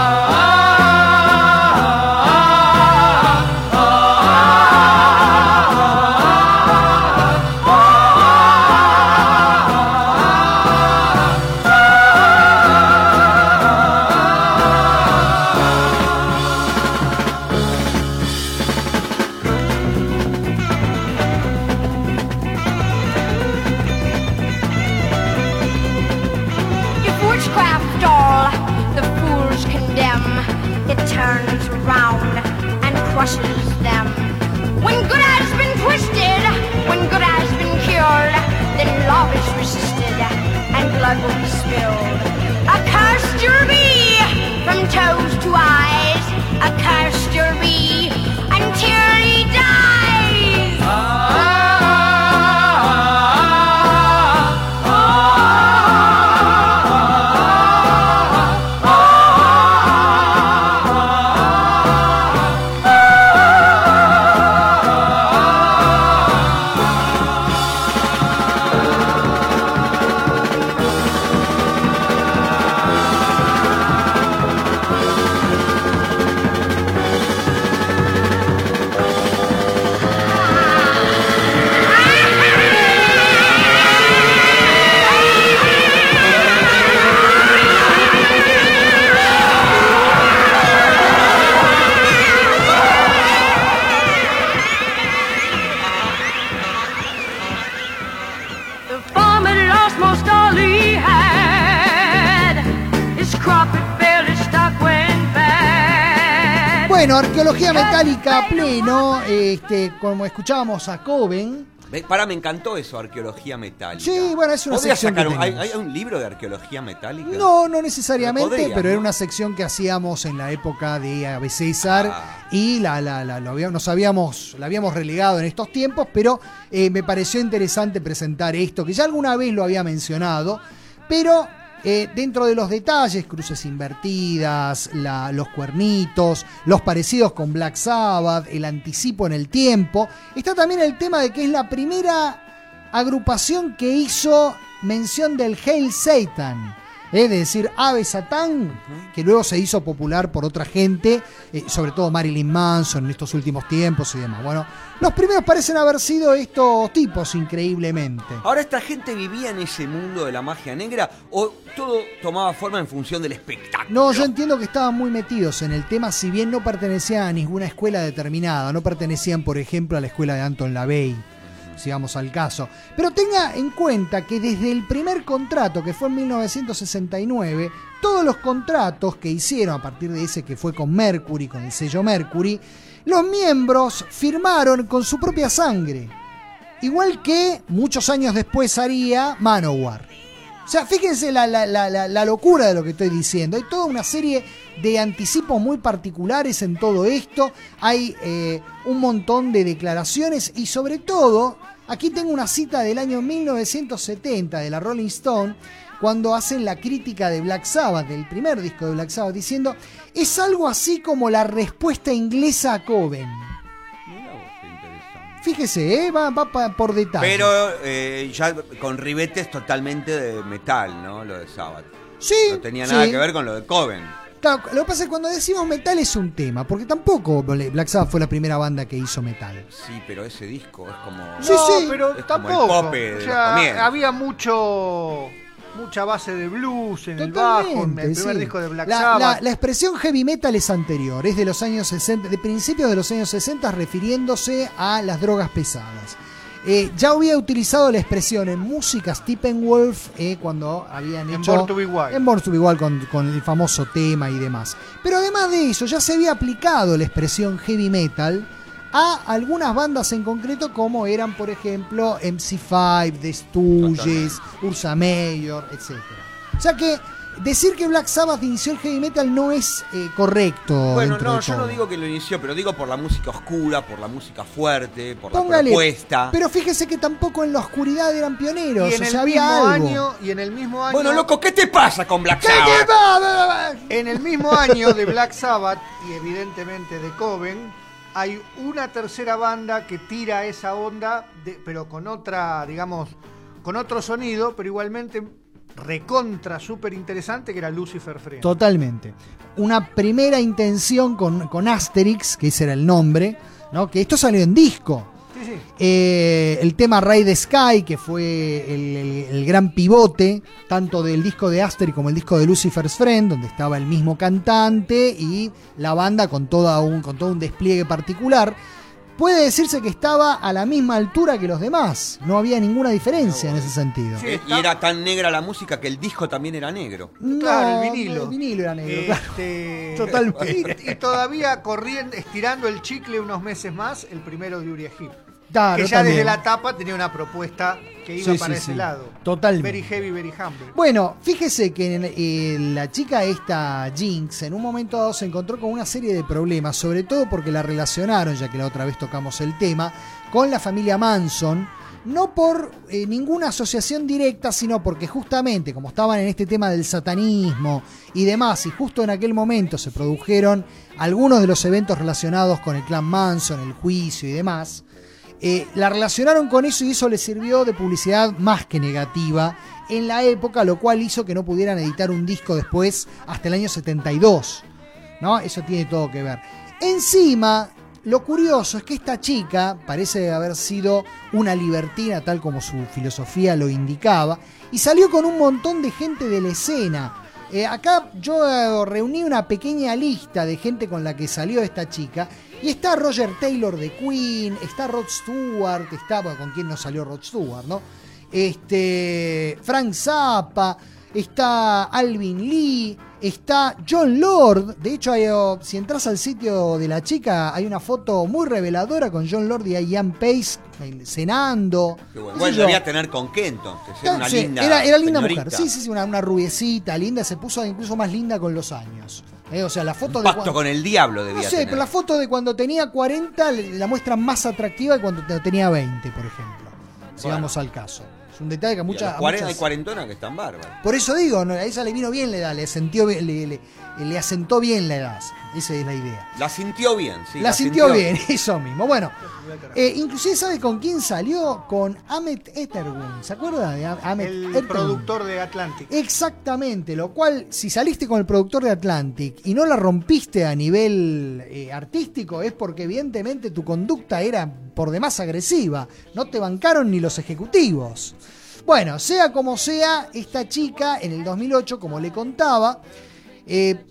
[SPEAKER 11] If witchcraft all the fools condemn, it turns around and crushes them. When good has been twisted, when good has been cured, then love is resisted and blood will be spilled. Accursed you'll be from toes to eyes, accursed you'll be until he dies. The farmer lost most all he had. His crop had barely stuck went bad.
[SPEAKER 2] Bueno, arqueología metálica a pleno, este, como escuchábamos a Coven.
[SPEAKER 4] Ve, Para, me encantó eso, arqueología metálica.
[SPEAKER 2] Sí, bueno, es una
[SPEAKER 4] ¿Podría
[SPEAKER 2] sección
[SPEAKER 4] sacar
[SPEAKER 2] que
[SPEAKER 4] un- ¿hay,
[SPEAKER 2] tenemos.
[SPEAKER 4] hay un libro de arqueología metálica?
[SPEAKER 2] No, no necesariamente,
[SPEAKER 4] Podría,
[SPEAKER 2] pero era
[SPEAKER 4] ¿no?
[SPEAKER 2] una sección que hacíamos en la época de Ave César
[SPEAKER 4] Ah.
[SPEAKER 2] y la, la, la, lo habíamos, nos habíamos, la habíamos relegado en estos tiempos, pero eh, me pareció interesante presentar esto, que ya alguna vez lo había mencionado, pero Eh, dentro de los detalles, cruces invertidas, la, los cuernitos, los parecidos con Black Sabbath, el anticipo en el tiempo, está también el tema de que es la primera agrupación que hizo mención del Hail Satan, es decir, Ave Satán, que luego se hizo popular por otra gente, eh, sobre todo Marilyn Manson en estos últimos tiempos y demás. Bueno, los primeros parecen haber sido estos tipos, increíblemente.
[SPEAKER 4] Ahora, ¿esta gente vivía en ese mundo de la magia negra o todo tomaba forma en función del espectáculo?
[SPEAKER 2] No, yo entiendo que estaban muy metidos en el tema, si bien no pertenecían a ninguna escuela determinada, no pertenecían, por ejemplo, a la escuela de Anton LaVey, si vamos al caso. Pero tenga en cuenta que desde el primer contrato, que fue en mil novecientos sesenta y nueve, todos los contratos que hicieron a partir de ese que fue con Mercury, con el sello Mercury, los miembros firmaron con su propia sangre. Igual que muchos años después haría Manowar. O sea, fíjense la, la, la, la locura de lo que estoy diciendo. Hay toda una serie de anticipos muy particulares en todo esto. Hay eh, un montón de declaraciones y sobre todo, aquí tengo una cita del año mil novecientos setenta de la Rolling Stone, cuando hacen la crítica de Black Sabbath, del primer disco de Black Sabbath, diciendo: es algo así como la respuesta inglesa a Coven. Fíjese, ¿eh? va, va pa, por detalle.
[SPEAKER 4] Pero eh, ya con ribetes totalmente de metal, ¿no? Lo de Sabbath.
[SPEAKER 2] Sí.
[SPEAKER 4] No tenía nada
[SPEAKER 2] sí.
[SPEAKER 4] que ver con lo de Coven.
[SPEAKER 2] Claro, lo que pasa es que cuando decimos metal es un tema, porque tampoco Black Sabbath fue la primera banda que hizo metal.
[SPEAKER 4] Sí, pero ese disco es como...
[SPEAKER 2] Sí,
[SPEAKER 5] no,
[SPEAKER 2] sí.
[SPEAKER 5] pero
[SPEAKER 4] es
[SPEAKER 5] tampoco.
[SPEAKER 4] como el pope de
[SPEAKER 5] o
[SPEAKER 4] los
[SPEAKER 5] sea,
[SPEAKER 4] comienzos.
[SPEAKER 5] había mucho... mucha base de blues en el
[SPEAKER 2] Totalmente,
[SPEAKER 5] bajo, en el primer
[SPEAKER 2] sí.
[SPEAKER 5] disco de Black
[SPEAKER 2] la,
[SPEAKER 5] Sabbath.
[SPEAKER 2] La, la expresión heavy metal es anterior, es de los años sesenta, de principios de los años sesenta, refiriéndose a las drogas pesadas. Eh, ya había utilizado la expresión en música Steppenwolf eh, cuando habían
[SPEAKER 5] En
[SPEAKER 2] hecho
[SPEAKER 5] Born to Be Wild.
[SPEAKER 2] en Born to Be Wild con, con el famoso tema y demás. Pero además de eso, ya se había aplicado la expresión heavy metal a algunas bandas en concreto, como eran, por ejemplo, M C cinco, The Stooges, Ursa Major, etcétera. O sea que decir que Black Sabbath inició el heavy metal no es eh, correcto.
[SPEAKER 4] Bueno,
[SPEAKER 2] dentro
[SPEAKER 4] no,
[SPEAKER 2] de
[SPEAKER 4] yo
[SPEAKER 2] todo.
[SPEAKER 4] no digo que lo inició, pero digo por la música oscura, por la música fuerte, por
[SPEAKER 2] Póngale,
[SPEAKER 4] la propuesta.
[SPEAKER 2] pero fíjese que tampoco en la oscuridad eran pioneros,
[SPEAKER 5] Y en
[SPEAKER 2] o
[SPEAKER 5] el
[SPEAKER 2] sea,
[SPEAKER 5] mismo
[SPEAKER 2] había algo.
[SPEAKER 5] año, y en el mismo año,
[SPEAKER 4] Bueno, loco, ¿qué te pasa con Black
[SPEAKER 2] ¿Qué te
[SPEAKER 4] Sabbath?
[SPEAKER 2] pasa?
[SPEAKER 5] en el mismo año de Black Sabbath y evidentemente de Coven, hay una tercera banda que tira esa onda, de, pero con otra, digamos, con otro sonido, pero igualmente recontra súper interesante, que era Lucifer Friend.
[SPEAKER 2] Totalmente. Una primera intención con, con Asterix, que ese era el nombre, ¿no? Que esto salió en disco.
[SPEAKER 5] Sí, sí.
[SPEAKER 2] Eh, el tema Ride the Sky, que fue el, el, el gran pivote, tanto del disco de Asterix como el disco de Lucifer's Friend, donde estaba el mismo cantante y la banda con, toda un, con todo un despliegue particular. Puede decirse que estaba a la misma altura que los demás. No había ninguna diferencia en ese sentido.
[SPEAKER 5] Sí,
[SPEAKER 4] Eh,
[SPEAKER 5] está-
[SPEAKER 4] Y era tan negra la música que el disco también era negro.
[SPEAKER 2] No,
[SPEAKER 5] Claro, el vinilo.
[SPEAKER 2] El vinilo era negro, claro.
[SPEAKER 5] Este,
[SPEAKER 2] Totalmente.
[SPEAKER 5] Y, y todavía corriendo, estirando el chicle unos meses más, el primero de Uriah Heep.
[SPEAKER 2] Claro,
[SPEAKER 5] que ya
[SPEAKER 2] también.
[SPEAKER 5] desde la tapa tenía una propuesta que iba
[SPEAKER 2] Sí,
[SPEAKER 5] para
[SPEAKER 2] sí,
[SPEAKER 5] ese
[SPEAKER 2] sí.
[SPEAKER 5] lado.
[SPEAKER 2] Totalmente.
[SPEAKER 5] Very heavy, very humble.
[SPEAKER 2] Bueno, fíjese que en- eh, la chica esta, Jinx, en un momento dado se encontró con una serie de problemas, sobre todo porque la relacionaron, ya que la otra vez tocamos el tema, con la familia Manson, no por eh, ninguna asociación directa, sino porque justamente, como estaban en este tema del satanismo y demás, y justo en aquel momento se produjeron algunos de los eventos relacionados con el clan Manson, el juicio y demás, Eh, la relacionaron con eso y eso les sirvió de publicidad más que negativa en la época, lo cual hizo que no pudieran editar un disco después hasta el año setenta y dos, ¿no? Eso tiene todo que ver. Encima, lo curioso es que esta chica parece haber sido una libertina, tal como su filosofía lo indicaba, y salió con un montón de gente de la escena. Eh, acá yo eh, reuní una pequeña lista de gente con la que salió esta chica. Y está Roger Taylor de Queen, está Rod Stewart, está, bueno, con quién no salió Rod Stewart, ¿no? Este, Frank Zappa, está Alvin Lee, está John Lord. De hecho, hay, oh, si entras al sitio de la chica, hay una foto muy reveladora con John Lord y Ian Pace eh, cenando.
[SPEAKER 4] Qué bueno,
[SPEAKER 2] qué
[SPEAKER 4] bueno,
[SPEAKER 2] sé yo.
[SPEAKER 4] debía tener con qué entonces. Era una
[SPEAKER 2] Sí,
[SPEAKER 4] linda
[SPEAKER 2] era, era linda
[SPEAKER 4] señorita.
[SPEAKER 2] mujer, sí, sí, sí, una, una rubiecita, linda, se puso incluso más linda con los años. Eh, o sea, la foto
[SPEAKER 4] Un
[SPEAKER 2] de
[SPEAKER 4] pacto
[SPEAKER 2] cuando-
[SPEAKER 4] con el diablo
[SPEAKER 2] no
[SPEAKER 4] debía
[SPEAKER 2] sé,
[SPEAKER 4] tener.
[SPEAKER 2] pero la foto de cuando tenía cuarenta le- la muestran más atractiva que cuando te- tenía veinte, por ejemplo. Si
[SPEAKER 4] Bueno.
[SPEAKER 2] vamos al caso. Es un detalle que a
[SPEAKER 4] Y a
[SPEAKER 2] muchas...
[SPEAKER 4] los
[SPEAKER 2] a
[SPEAKER 4] cuarenta
[SPEAKER 2] muchas-
[SPEAKER 4] y cuarentonas que están bárbaros.
[SPEAKER 2] Por eso digo, no, a ella le vino bien la edad, le, sentió, bien- le, le, le asentó bien la edad. Esa es la idea.
[SPEAKER 4] La sintió bien, sí.
[SPEAKER 2] la sintió bien, eso mismo. Bueno, eh, inclusive ¿sabe con quién salió? Con Ahmet Ertegun. ¿Se acuerda de Ahmet
[SPEAKER 5] El
[SPEAKER 2] Ertegun?
[SPEAKER 5] productor de Atlantic.
[SPEAKER 2] Exactamente, lo cual, si saliste con el productor de Atlantic y no la rompiste a nivel eh, artístico, es porque evidentemente tu conducta era por demás agresiva. No te bancaron ni los ejecutivos. Bueno, sea como sea, esta chica en el dos mil ocho, como le contaba, eh,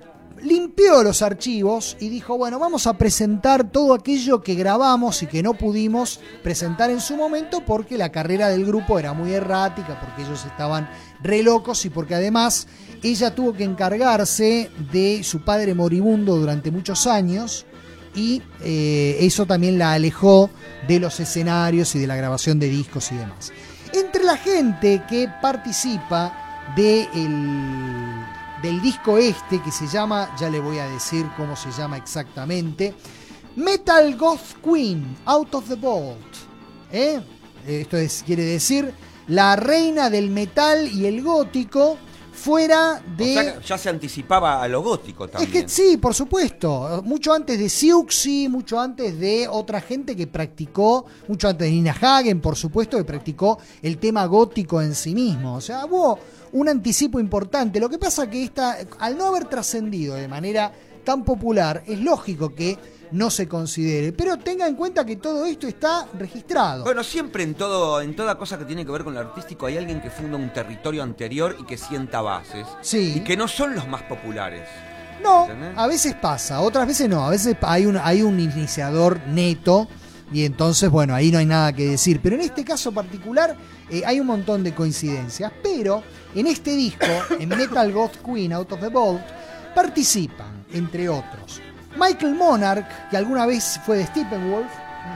[SPEAKER 2] limpió los archivos y dijo, bueno, vamos a presentar todo aquello que grabamos y que no pudimos presentar en su momento porque la carrera del grupo era muy errática, porque ellos estaban re locos y porque además ella tuvo que encargarse de su padre moribundo durante muchos años y eh, eso también la alejó de los escenarios y de la grabación de discos y demás. Entre la gente que participa de el del disco este que se llama, ya le voy a decir cómo se llama exactamente, Metal Goth Queen, Out of the Vault. ¿Eh? Esto es, quiere decir la reina del metal y el gótico fuera de...
[SPEAKER 4] O sea, ya se anticipaba a lo gótico también.
[SPEAKER 2] Es que sí, por supuesto. Mucho antes de Siouxsie, mucho antes de otra gente que practicó, mucho antes de Nina Hagen, por supuesto, que practicó el tema gótico en sí mismo. O sea, hubo un anticipo importante. Lo que pasa que esta, al no haber trascendido de manera tan popular, es lógico que no se considere. Pero tenga en cuenta que todo esto está registrado.
[SPEAKER 4] Bueno, siempre en todo, en toda cosa que tiene que ver con lo artístico hay alguien que funda un territorio anterior y que sienta bases.
[SPEAKER 2] Sí.
[SPEAKER 4] Y que no son los más populares.
[SPEAKER 2] No,
[SPEAKER 4] ¿Entendés?
[SPEAKER 2] a veces pasa, otras veces no. A veces hay un, hay un iniciador neto y entonces, bueno, ahí no hay nada que decir. Pero en este caso particular eh, hay un montón de coincidencias. Pero en este disco, en Metal Goth Queen, Out of the Vault, participan, entre otros, Michael Monarch, que alguna vez fue de Steppenwolf,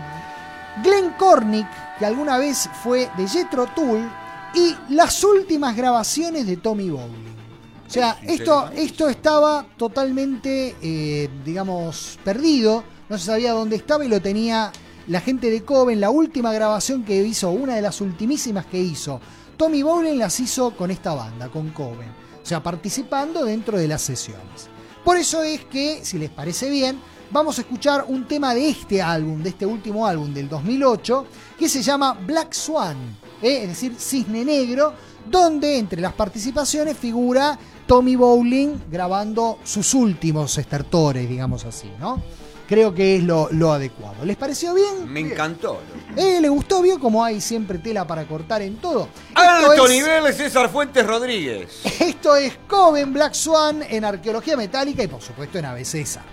[SPEAKER 2] Glenn Cornick, que alguna vez fue de Jethro Tull, y las últimas grabaciones de Tommy Bowling. O sea, esto, esto estaba totalmente, eh, digamos, perdido, no se sabía dónde estaba y lo tenía la gente de Coven. La última grabación que hizo, una de las ultimísimas que hizo Tommy Bowling, las hizo con esta banda, con Coven. O sea, participando dentro de las sesiones. Por eso es que, si les parece bien, vamos a escuchar un tema de este álbum, de este último álbum del dos mil ocho, que se llama Black Swan, ¿eh? Es decir, Cisne Negro, donde entre las participaciones figura Tommy Bowling grabando sus últimos estertores, digamos así, ¿no? Creo que es lo, lo adecuado. ¿Les pareció bien?
[SPEAKER 4] Me encantó.
[SPEAKER 2] ¿Eh? ¿Le gustó? ¿Vio como hay siempre tela para cortar en todo?
[SPEAKER 4] Alto
[SPEAKER 2] Esto es-
[SPEAKER 4] nivel de César Fuentes Rodríguez.
[SPEAKER 2] Esto es Coven Black Swan en Arqueología Metálica y por supuesto en Ave César.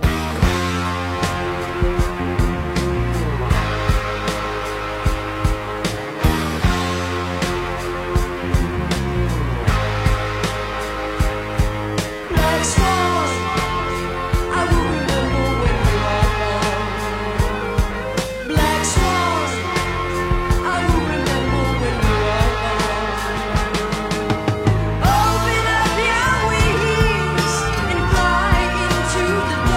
[SPEAKER 3] Black Swan, I will remember when you are gone. Black Swan, I will remember when you are gone. Open up your wings and fly into the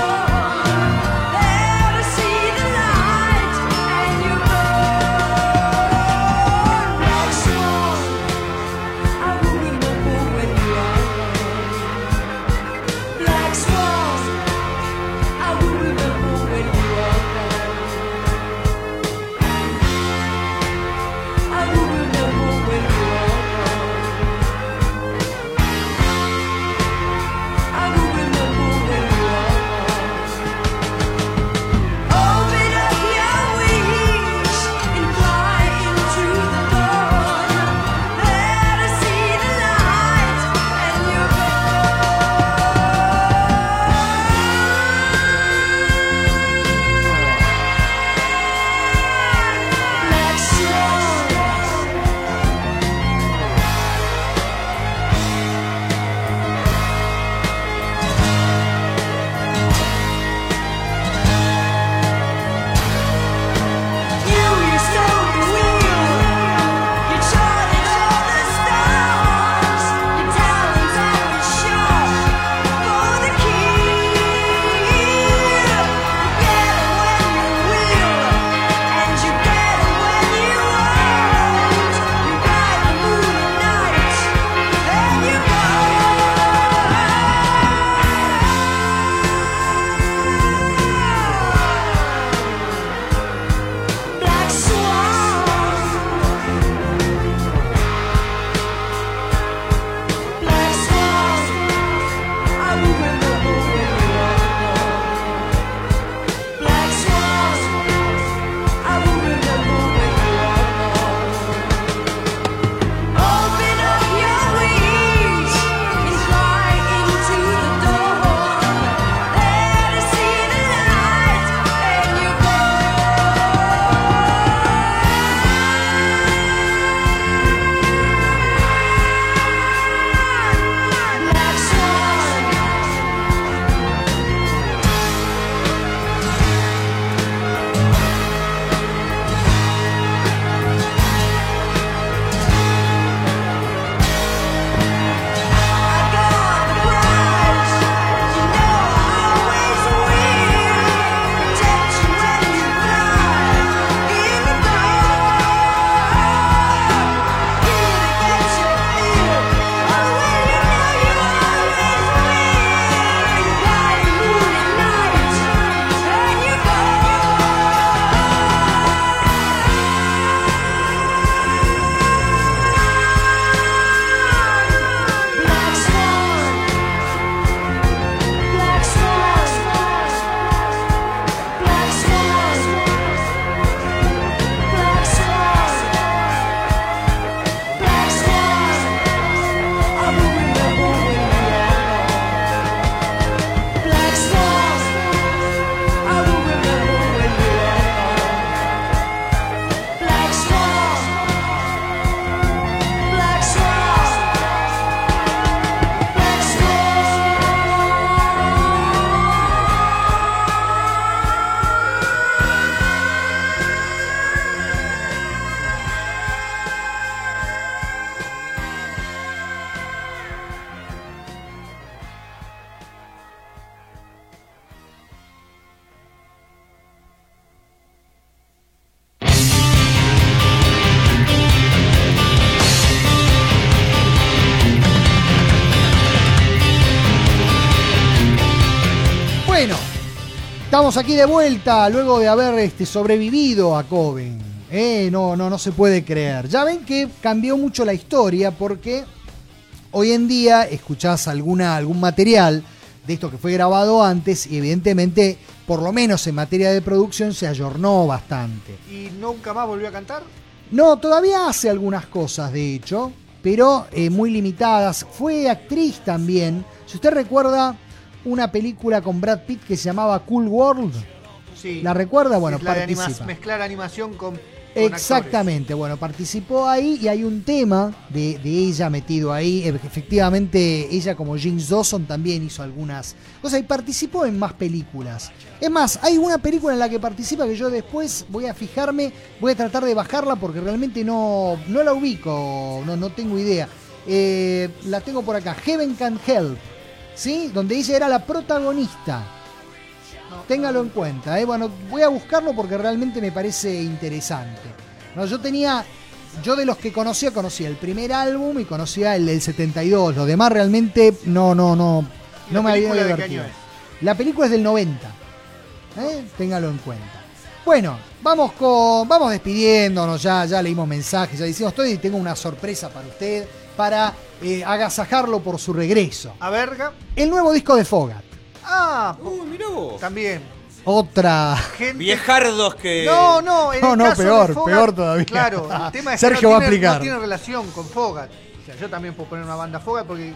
[SPEAKER 2] Bueno, estamos aquí de vuelta luego de haber este, sobrevivido a Coven. Eh, no, no, no se puede creer. Ya ven que cambió mucho la historia porque hoy en día escuchás alguna, algún material de esto que fue grabado antes y evidentemente, por lo menos en materia de producción, se ayornó bastante.
[SPEAKER 5] ¿Y nunca más volvió a cantar?
[SPEAKER 2] No, todavía hace algunas cosas, de hecho, pero eh, muy limitadas. Fue actriz también. Si usted recuerda una película con Brad Pitt que se llamaba Cool World,
[SPEAKER 5] Sí.
[SPEAKER 2] ¿la recuerda? Bueno,
[SPEAKER 5] Es la de
[SPEAKER 2] participa.
[SPEAKER 5] anima- mezclar animación con, con
[SPEAKER 2] Exactamente, bueno, participó ahí y hay un tema de, de ella metido ahí. Efectivamente, ella como James Dawson también hizo algunas cosas y participó en más películas. Es más, hay una película en la que participa que yo después voy a fijarme, voy a tratar de bajarla porque realmente no, no la ubico, no, no tengo idea. Eh, la tengo por acá, Heaven Can Help, ¿sí? Donde ella era la protagonista. Téngalo en cuenta, ¿eh? Bueno, voy a buscarlo porque realmente me parece interesante. No, yo tenía, yo de los que conocía, conocía el primer álbum y conocía el del setenta y dos. Los demás realmente no, no, no, no me había
[SPEAKER 5] película de qué
[SPEAKER 2] divertido.
[SPEAKER 5] año
[SPEAKER 2] La película es del noventa, ¿eh? Téngalo en cuenta. Bueno, vamos con, vamos despidiéndonos, ya, ya leímos mensajes, ya hicimos todo y tengo una sorpresa para usted, para eh, agasajarlo por su regreso.
[SPEAKER 5] A verga.
[SPEAKER 2] El nuevo disco de Fogat.
[SPEAKER 5] Ah,
[SPEAKER 4] Uh, mirá vos.
[SPEAKER 5] también.
[SPEAKER 2] Otra.
[SPEAKER 5] Gente...
[SPEAKER 4] Viejardos que...
[SPEAKER 5] No, no, en
[SPEAKER 2] No,
[SPEAKER 5] el
[SPEAKER 2] no,
[SPEAKER 5] caso
[SPEAKER 2] peor,
[SPEAKER 5] de Fogat,
[SPEAKER 2] peor todavía.
[SPEAKER 5] Claro, el tema es
[SPEAKER 2] Sergio
[SPEAKER 5] que
[SPEAKER 2] va
[SPEAKER 5] no
[SPEAKER 2] a
[SPEAKER 5] tiene,
[SPEAKER 2] aplicar.
[SPEAKER 5] no tiene relación con Fogat. O sea, yo también puedo poner una banda Fogat porque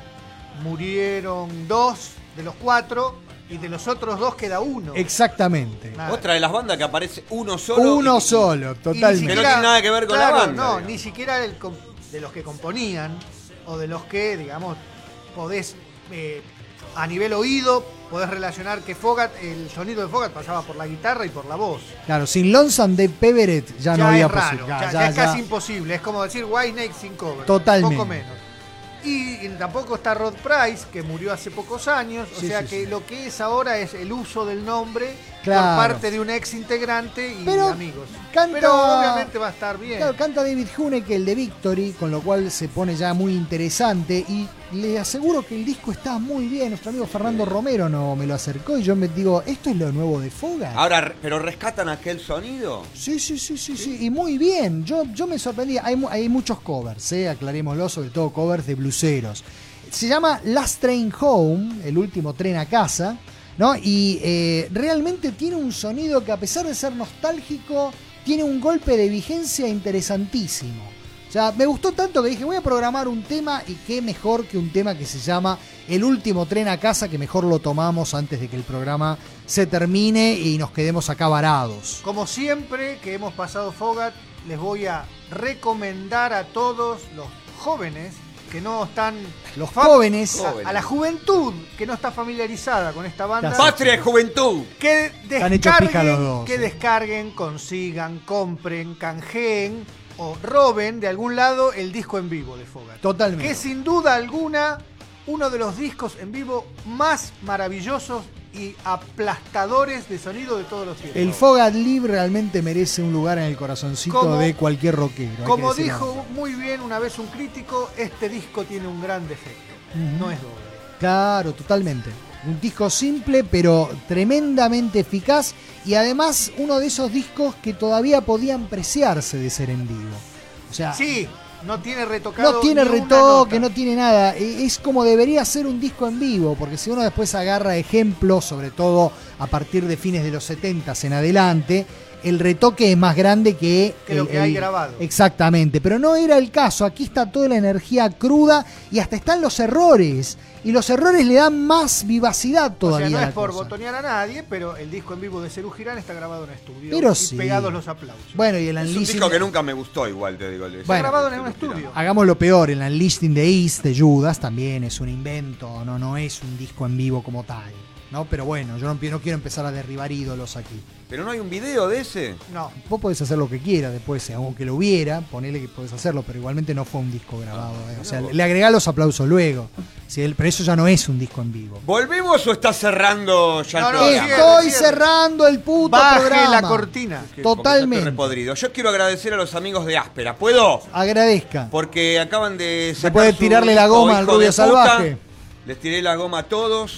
[SPEAKER 5] murieron dos de los cuatro y de los otros dos queda uno.
[SPEAKER 2] Exactamente.
[SPEAKER 5] Nada.
[SPEAKER 4] Otra de las bandas que aparece uno solo.
[SPEAKER 2] Uno
[SPEAKER 4] y-
[SPEAKER 2] solo,
[SPEAKER 5] Y ni
[SPEAKER 2] totalmente.
[SPEAKER 4] Que no tiene nada que ver con la
[SPEAKER 5] claro,
[SPEAKER 4] banda,
[SPEAKER 5] No,
[SPEAKER 4] digamos.
[SPEAKER 5] ni siquiera el com- de los que componían o de los que, digamos, podés, eh, a nivel oído, podés relacionar que Fogat, el sonido de Fogat pasaba por la guitarra y por la voz.
[SPEAKER 2] Claro, sin Lonesome Dave Peverett ya, no había
[SPEAKER 5] es raro,
[SPEAKER 2] posibilidad.
[SPEAKER 5] ya,
[SPEAKER 2] Ya,
[SPEAKER 5] ya es
[SPEAKER 2] ya.
[SPEAKER 5] casi imposible. Es como decir Whitesnake sin cover.
[SPEAKER 2] Totalmente.
[SPEAKER 5] Poco menos. Y, y tampoco está Rod Price, que murió hace pocos años. O
[SPEAKER 2] Sí,
[SPEAKER 5] sea
[SPEAKER 2] sí,
[SPEAKER 5] que
[SPEAKER 2] sí.
[SPEAKER 5] lo que es ahora es el uso del nombre
[SPEAKER 2] Claro.
[SPEAKER 5] por parte de un ex integrante y
[SPEAKER 2] Pero
[SPEAKER 5] amigos.
[SPEAKER 2] canta-
[SPEAKER 5] Pero obviamente va a estar bien.
[SPEAKER 2] Claro, canta David Huneke, el de Victory, con lo cual se pone ya muy interesante y le aseguro que el disco está muy bien. Nuestro amigo Fernando Romero no me lo acercó y yo me digo, ¿esto es lo nuevo de Fogat?
[SPEAKER 4] Ahora, ¿pero rescatan aquel sonido?
[SPEAKER 2] Sí, sí, sí, sí, sí, y muy bien. Yo, yo me sorprendía. Hay, mu- hay muchos covers, ¿eh? Aclarémoslo, sobre todo covers de bluseros. Se llama Last Train Home, el último tren a casa, ¿no? Y eh, realmente tiene un sonido que, a pesar de ser nostálgico, tiene un golpe de vigencia interesantísimo. O sea, me gustó tanto que dije, voy a programar un tema y qué mejor que un tema que se llama El último tren a casa, que mejor lo tomamos antes de que el programa se termine y nos quedemos acá varados.
[SPEAKER 5] Como siempre que hemos pasado Fogat, les voy a recomendar a todos los jóvenes que no están...
[SPEAKER 2] Los
[SPEAKER 5] fa-
[SPEAKER 2] jóvenes.
[SPEAKER 5] A, a la juventud que no está familiarizada con esta banda.
[SPEAKER 2] Gracias.
[SPEAKER 4] ¡Patria y juventud!
[SPEAKER 5] Que
[SPEAKER 2] Han hecho pija los
[SPEAKER 5] descarguen,
[SPEAKER 2] dos,
[SPEAKER 5] que
[SPEAKER 2] eh.
[SPEAKER 5] descarguen, consigan, compren, canjeen o roben de algún lado el disco en vivo de Fogat.
[SPEAKER 2] Totalmente.
[SPEAKER 5] Que sin duda alguna uno de los discos en vivo más maravillosos y aplastadores de sonido de todos los tiempos.
[SPEAKER 2] El Fogat Live realmente merece un lugar en el corazoncito
[SPEAKER 5] Como-
[SPEAKER 2] de cualquier rockero. hay que
[SPEAKER 5] Como
[SPEAKER 2] decirlo.
[SPEAKER 5] dijo muy bien una vez un crítico, este disco tiene un gran defecto.
[SPEAKER 2] Ujú.
[SPEAKER 5] No es doble.
[SPEAKER 2] Claro, totalmente. Un disco simple, pero tremendamente eficaz. Y además, uno de esos discos que todavía podían preciarse de ser en vivo. O sea,
[SPEAKER 5] Sí, no tiene retocado.
[SPEAKER 2] no tiene
[SPEAKER 5] ni una
[SPEAKER 2] retoque,
[SPEAKER 5] nota.
[SPEAKER 2] no tiene nada. E- Es como debería ser un disco en vivo, porque si uno después agarra ejemplos, sobre todo a partir de fines de los setenta en adelante, el retoque es más grande que,
[SPEAKER 5] Que lo
[SPEAKER 2] el-
[SPEAKER 5] que hay
[SPEAKER 2] el-
[SPEAKER 5] grabado.
[SPEAKER 2] Exactamente, pero no era el caso. Aquí está toda la energía cruda y hasta están los errores. Y los errores le dan más vivacidad
[SPEAKER 5] O
[SPEAKER 2] todavía.
[SPEAKER 5] sea, no
[SPEAKER 2] a la
[SPEAKER 5] es por
[SPEAKER 2] cosa.
[SPEAKER 5] botonear a nadie, pero el disco en vivo de Serú Girán está grabado en estudio.
[SPEAKER 2] Pero
[SPEAKER 5] y
[SPEAKER 2] sí.
[SPEAKER 5] pegados los aplausos.
[SPEAKER 2] Bueno, y el
[SPEAKER 4] Es un
[SPEAKER 2] Unleashing.
[SPEAKER 4] disco que nunca me gustó igual, te digo. el de-
[SPEAKER 5] Está
[SPEAKER 2] Bueno.
[SPEAKER 5] grabado en un estudio.
[SPEAKER 2] Hagamos lo peor, el Unleashed in the East de Judas también es un invento, no, no es un disco en vivo como tal. ¿No? Pero bueno, yo no, no quiero empezar a derribar ídolos aquí.
[SPEAKER 4] Pero no hay un video de ese.
[SPEAKER 5] No.
[SPEAKER 2] Vos podés hacer lo que quieras después, aunque lo hubiera, ponele que podés hacerlo, pero igualmente no fue un disco grabado. eh. O sea, le agregá los aplausos luego. Si él- pero eso ya no es un disco en vivo.
[SPEAKER 4] ¿Volvemos o está cerrando ya el
[SPEAKER 5] No, no,
[SPEAKER 4] programa?
[SPEAKER 5] cierre,
[SPEAKER 2] Estoy
[SPEAKER 5] cierre.
[SPEAKER 2] cerrando el puto
[SPEAKER 5] Baje
[SPEAKER 2] programa.
[SPEAKER 5] la cortina.
[SPEAKER 4] Que- porque yo
[SPEAKER 2] Totalmente.
[SPEAKER 4] estoy repodrido. Yo quiero agradecer a los amigos de Áspera. ¿Puedo?
[SPEAKER 2] Agradezca.
[SPEAKER 4] Porque acaban de sacar
[SPEAKER 2] puede
[SPEAKER 4] su
[SPEAKER 2] tirarle la
[SPEAKER 4] disco,
[SPEAKER 2] goma al
[SPEAKER 4] Hijo
[SPEAKER 2] Rubio
[SPEAKER 4] de Puta.
[SPEAKER 2] Salvaje.
[SPEAKER 4] Les tiré la goma a todos.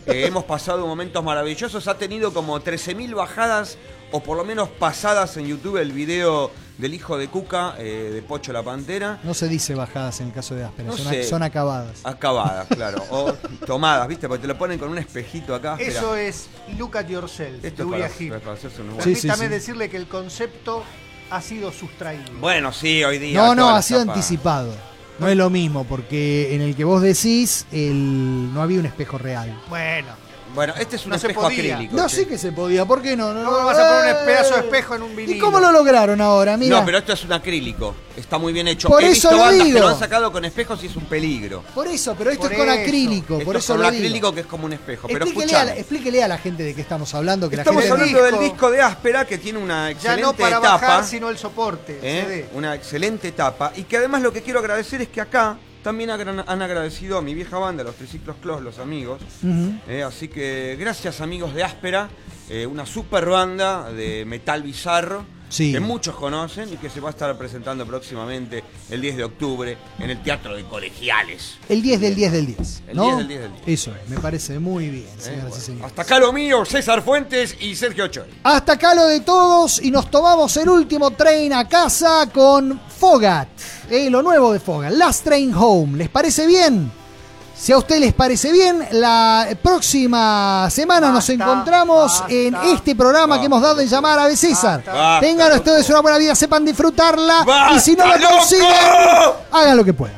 [SPEAKER 4] Eh, hemos pasado momentos maravillosos. Ha tenido como trece mil bajadas, o por lo menos pasadas en YouTube, el video del hijo de Cuca, eh, de Pocho la Pantera.
[SPEAKER 2] No se dice bajadas en el caso de Áspera,
[SPEAKER 4] No
[SPEAKER 2] son,
[SPEAKER 4] sé.
[SPEAKER 2] son acabadas.
[SPEAKER 4] Acabadas, claro. O tomadas, ¿viste? Porque te lo ponen con un espejito acá.
[SPEAKER 5] Eso
[SPEAKER 4] Espera.
[SPEAKER 5] es Look at Yourself,
[SPEAKER 4] Esto
[SPEAKER 5] de
[SPEAKER 4] es
[SPEAKER 5] Uriah
[SPEAKER 4] para-
[SPEAKER 5] Heep.
[SPEAKER 4] para hacerse unos-
[SPEAKER 2] Sí, sí,
[SPEAKER 5] Permítame
[SPEAKER 2] sí.
[SPEAKER 5] decirle que el concepto ha sido sustraído.
[SPEAKER 4] Bueno, sí, hoy día.
[SPEAKER 2] No, no,
[SPEAKER 4] todas
[SPEAKER 2] ha
[SPEAKER 4] las
[SPEAKER 2] sido
[SPEAKER 4] tapas-
[SPEAKER 2] anticipado. No es lo mismo, porque en el que vos decís, el... no había un espejo real.
[SPEAKER 5] Bueno,
[SPEAKER 4] Bueno, este es un
[SPEAKER 5] No se
[SPEAKER 4] espejo
[SPEAKER 5] podía.
[SPEAKER 4] acrílico.
[SPEAKER 2] No,
[SPEAKER 4] che.
[SPEAKER 2] sí que se podía, ¿por qué no? no
[SPEAKER 5] ¿cómo
[SPEAKER 2] no,
[SPEAKER 5] vas a poner
[SPEAKER 2] eh,
[SPEAKER 5] un pedazo de espejo en un vinilo?
[SPEAKER 2] ¿Y cómo lo lograron ahora? Mira.
[SPEAKER 4] No, pero esto es un acrílico. Está muy bien hecho.
[SPEAKER 2] Por
[SPEAKER 4] He
[SPEAKER 2] eso
[SPEAKER 4] visto
[SPEAKER 2] lo
[SPEAKER 4] bandas que
[SPEAKER 2] digo.
[SPEAKER 4] lo han sacado con espejos y es un peligro.
[SPEAKER 2] Por eso, pero esto
[SPEAKER 5] Por
[SPEAKER 2] es con
[SPEAKER 5] eso.
[SPEAKER 2] acrílico,
[SPEAKER 4] Esto
[SPEAKER 2] por
[SPEAKER 4] es
[SPEAKER 2] eso
[SPEAKER 4] con
[SPEAKER 2] lo
[SPEAKER 4] un
[SPEAKER 2] digo.
[SPEAKER 4] acrílico que es como un espejo. Pero
[SPEAKER 2] Explíquele a, la,
[SPEAKER 4] escuchame.
[SPEAKER 2] explíquele a la gente de qué estamos hablando, que
[SPEAKER 4] Estamos
[SPEAKER 2] la gente
[SPEAKER 4] hablando del
[SPEAKER 5] disco.
[SPEAKER 4] disco de Áspera, que tiene una
[SPEAKER 5] Ya
[SPEAKER 4] excelente
[SPEAKER 5] no para
[SPEAKER 4] tapa.
[SPEAKER 5] bajar, sino el soporte.
[SPEAKER 4] ¿eh?
[SPEAKER 5] C D.
[SPEAKER 4] Una excelente tapa. Y que además lo que quiero agradecer es que acá también agra- han agradecido a mi vieja banda, los Triciclos Clos, los amigos.
[SPEAKER 2] Ujú.
[SPEAKER 4] Eh, así que gracias, amigos de Áspera, eh, una super banda de metal bizarro.
[SPEAKER 2] Sí.
[SPEAKER 4] Que muchos conocen y que se va a estar presentando próximamente el diez de octubre en el Teatro de Colegiales.
[SPEAKER 2] El diez del diez del diez.
[SPEAKER 4] El
[SPEAKER 2] ¿no?
[SPEAKER 4] diez del diez del diez.
[SPEAKER 2] Eso es, me parece muy bien,
[SPEAKER 4] Eh,
[SPEAKER 2] señoras
[SPEAKER 4] bueno.
[SPEAKER 2] y señores.
[SPEAKER 4] Hasta acá lo mío, César Fuentes y Sergio Chori.
[SPEAKER 2] Hasta acá lo de todos y nos tomamos el último tren a casa con Fogat, eh, lo nuevo de Fogat, Last Train Home. ¿Les parece bien? Si a ustedes les parece bien, la próxima semana nos
[SPEAKER 5] Basta,
[SPEAKER 2] encontramos
[SPEAKER 5] basta,
[SPEAKER 2] en este programa que hemos dado en llamar a César.
[SPEAKER 4] Basta,
[SPEAKER 2] Tengan
[SPEAKER 4] loco.
[SPEAKER 2] ustedes una buena vida, sepan disfrutarla
[SPEAKER 4] ¡Basta,
[SPEAKER 2] y si no lo
[SPEAKER 4] loco!
[SPEAKER 2] consiguen, hagan lo que puedan.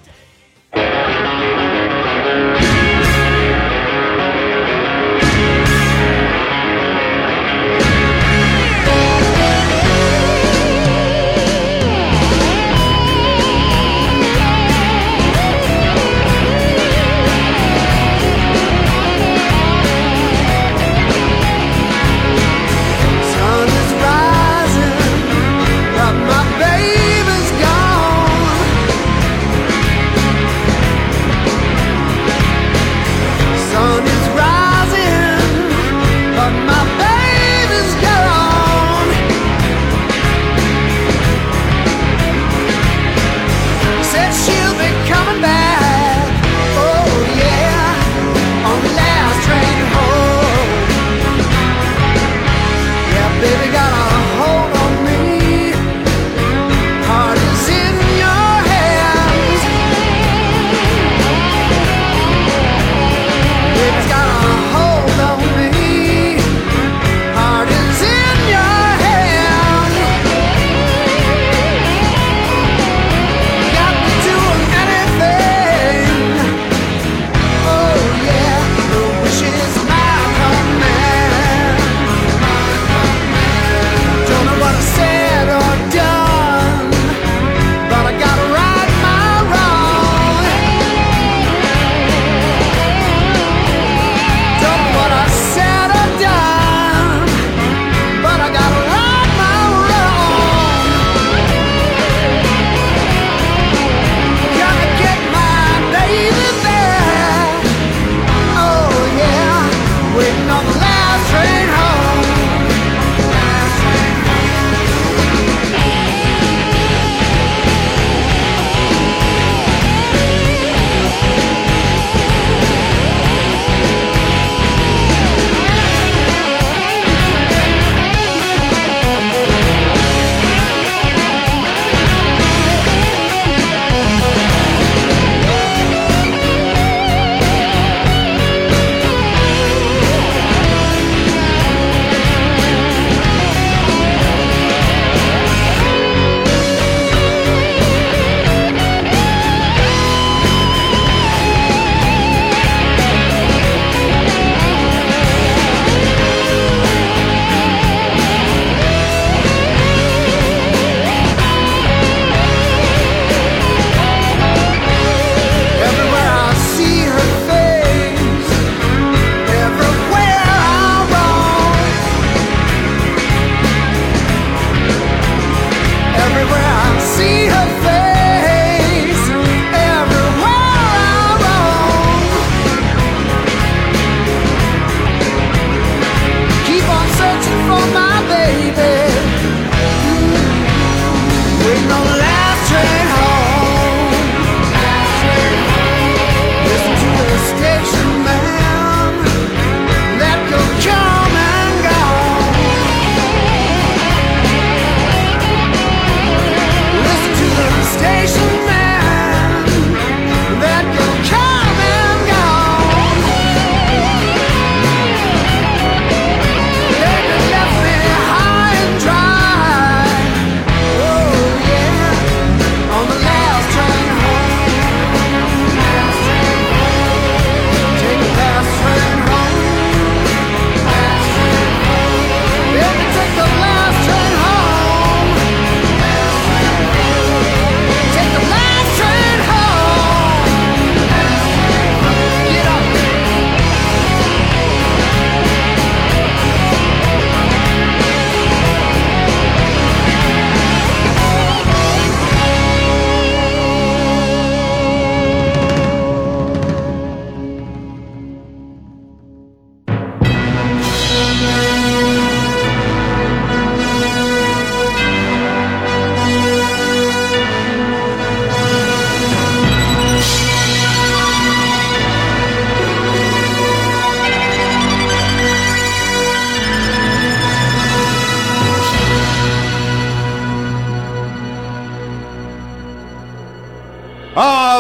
[SPEAKER 3] Sun is rising, but my baby's gone.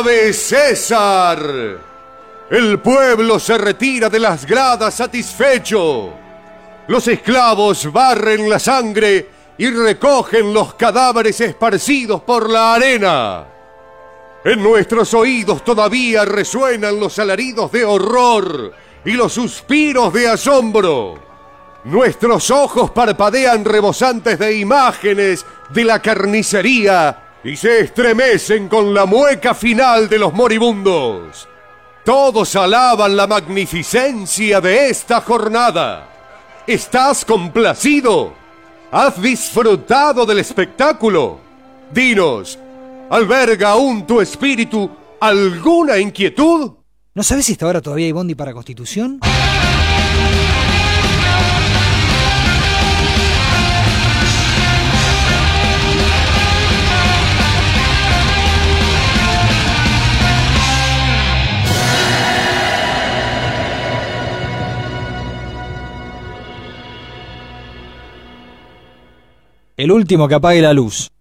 [SPEAKER 1] ¡Ave César! El pueblo se retira de las gradas satisfecho. Los esclavos barren la sangre y recogen los cadáveres esparcidos por la arena. En nuestros oídos todavía resuenan los alaridos de horror y los suspiros de asombro. Nuestros ojos parpadean rebosantes de imágenes de la carnicería y se estremecen con la mueca final de los moribundos. Todos alaban la magnificencia de esta jornada. ¿Estás complacido? ¿Has disfrutado del espectáculo? Dinos, ¿alberga aún tu espíritu alguna inquietud?
[SPEAKER 2] ¿No sabes si hasta ahora todavía hay bondi para Constitución?
[SPEAKER 12] El último que apague la luz.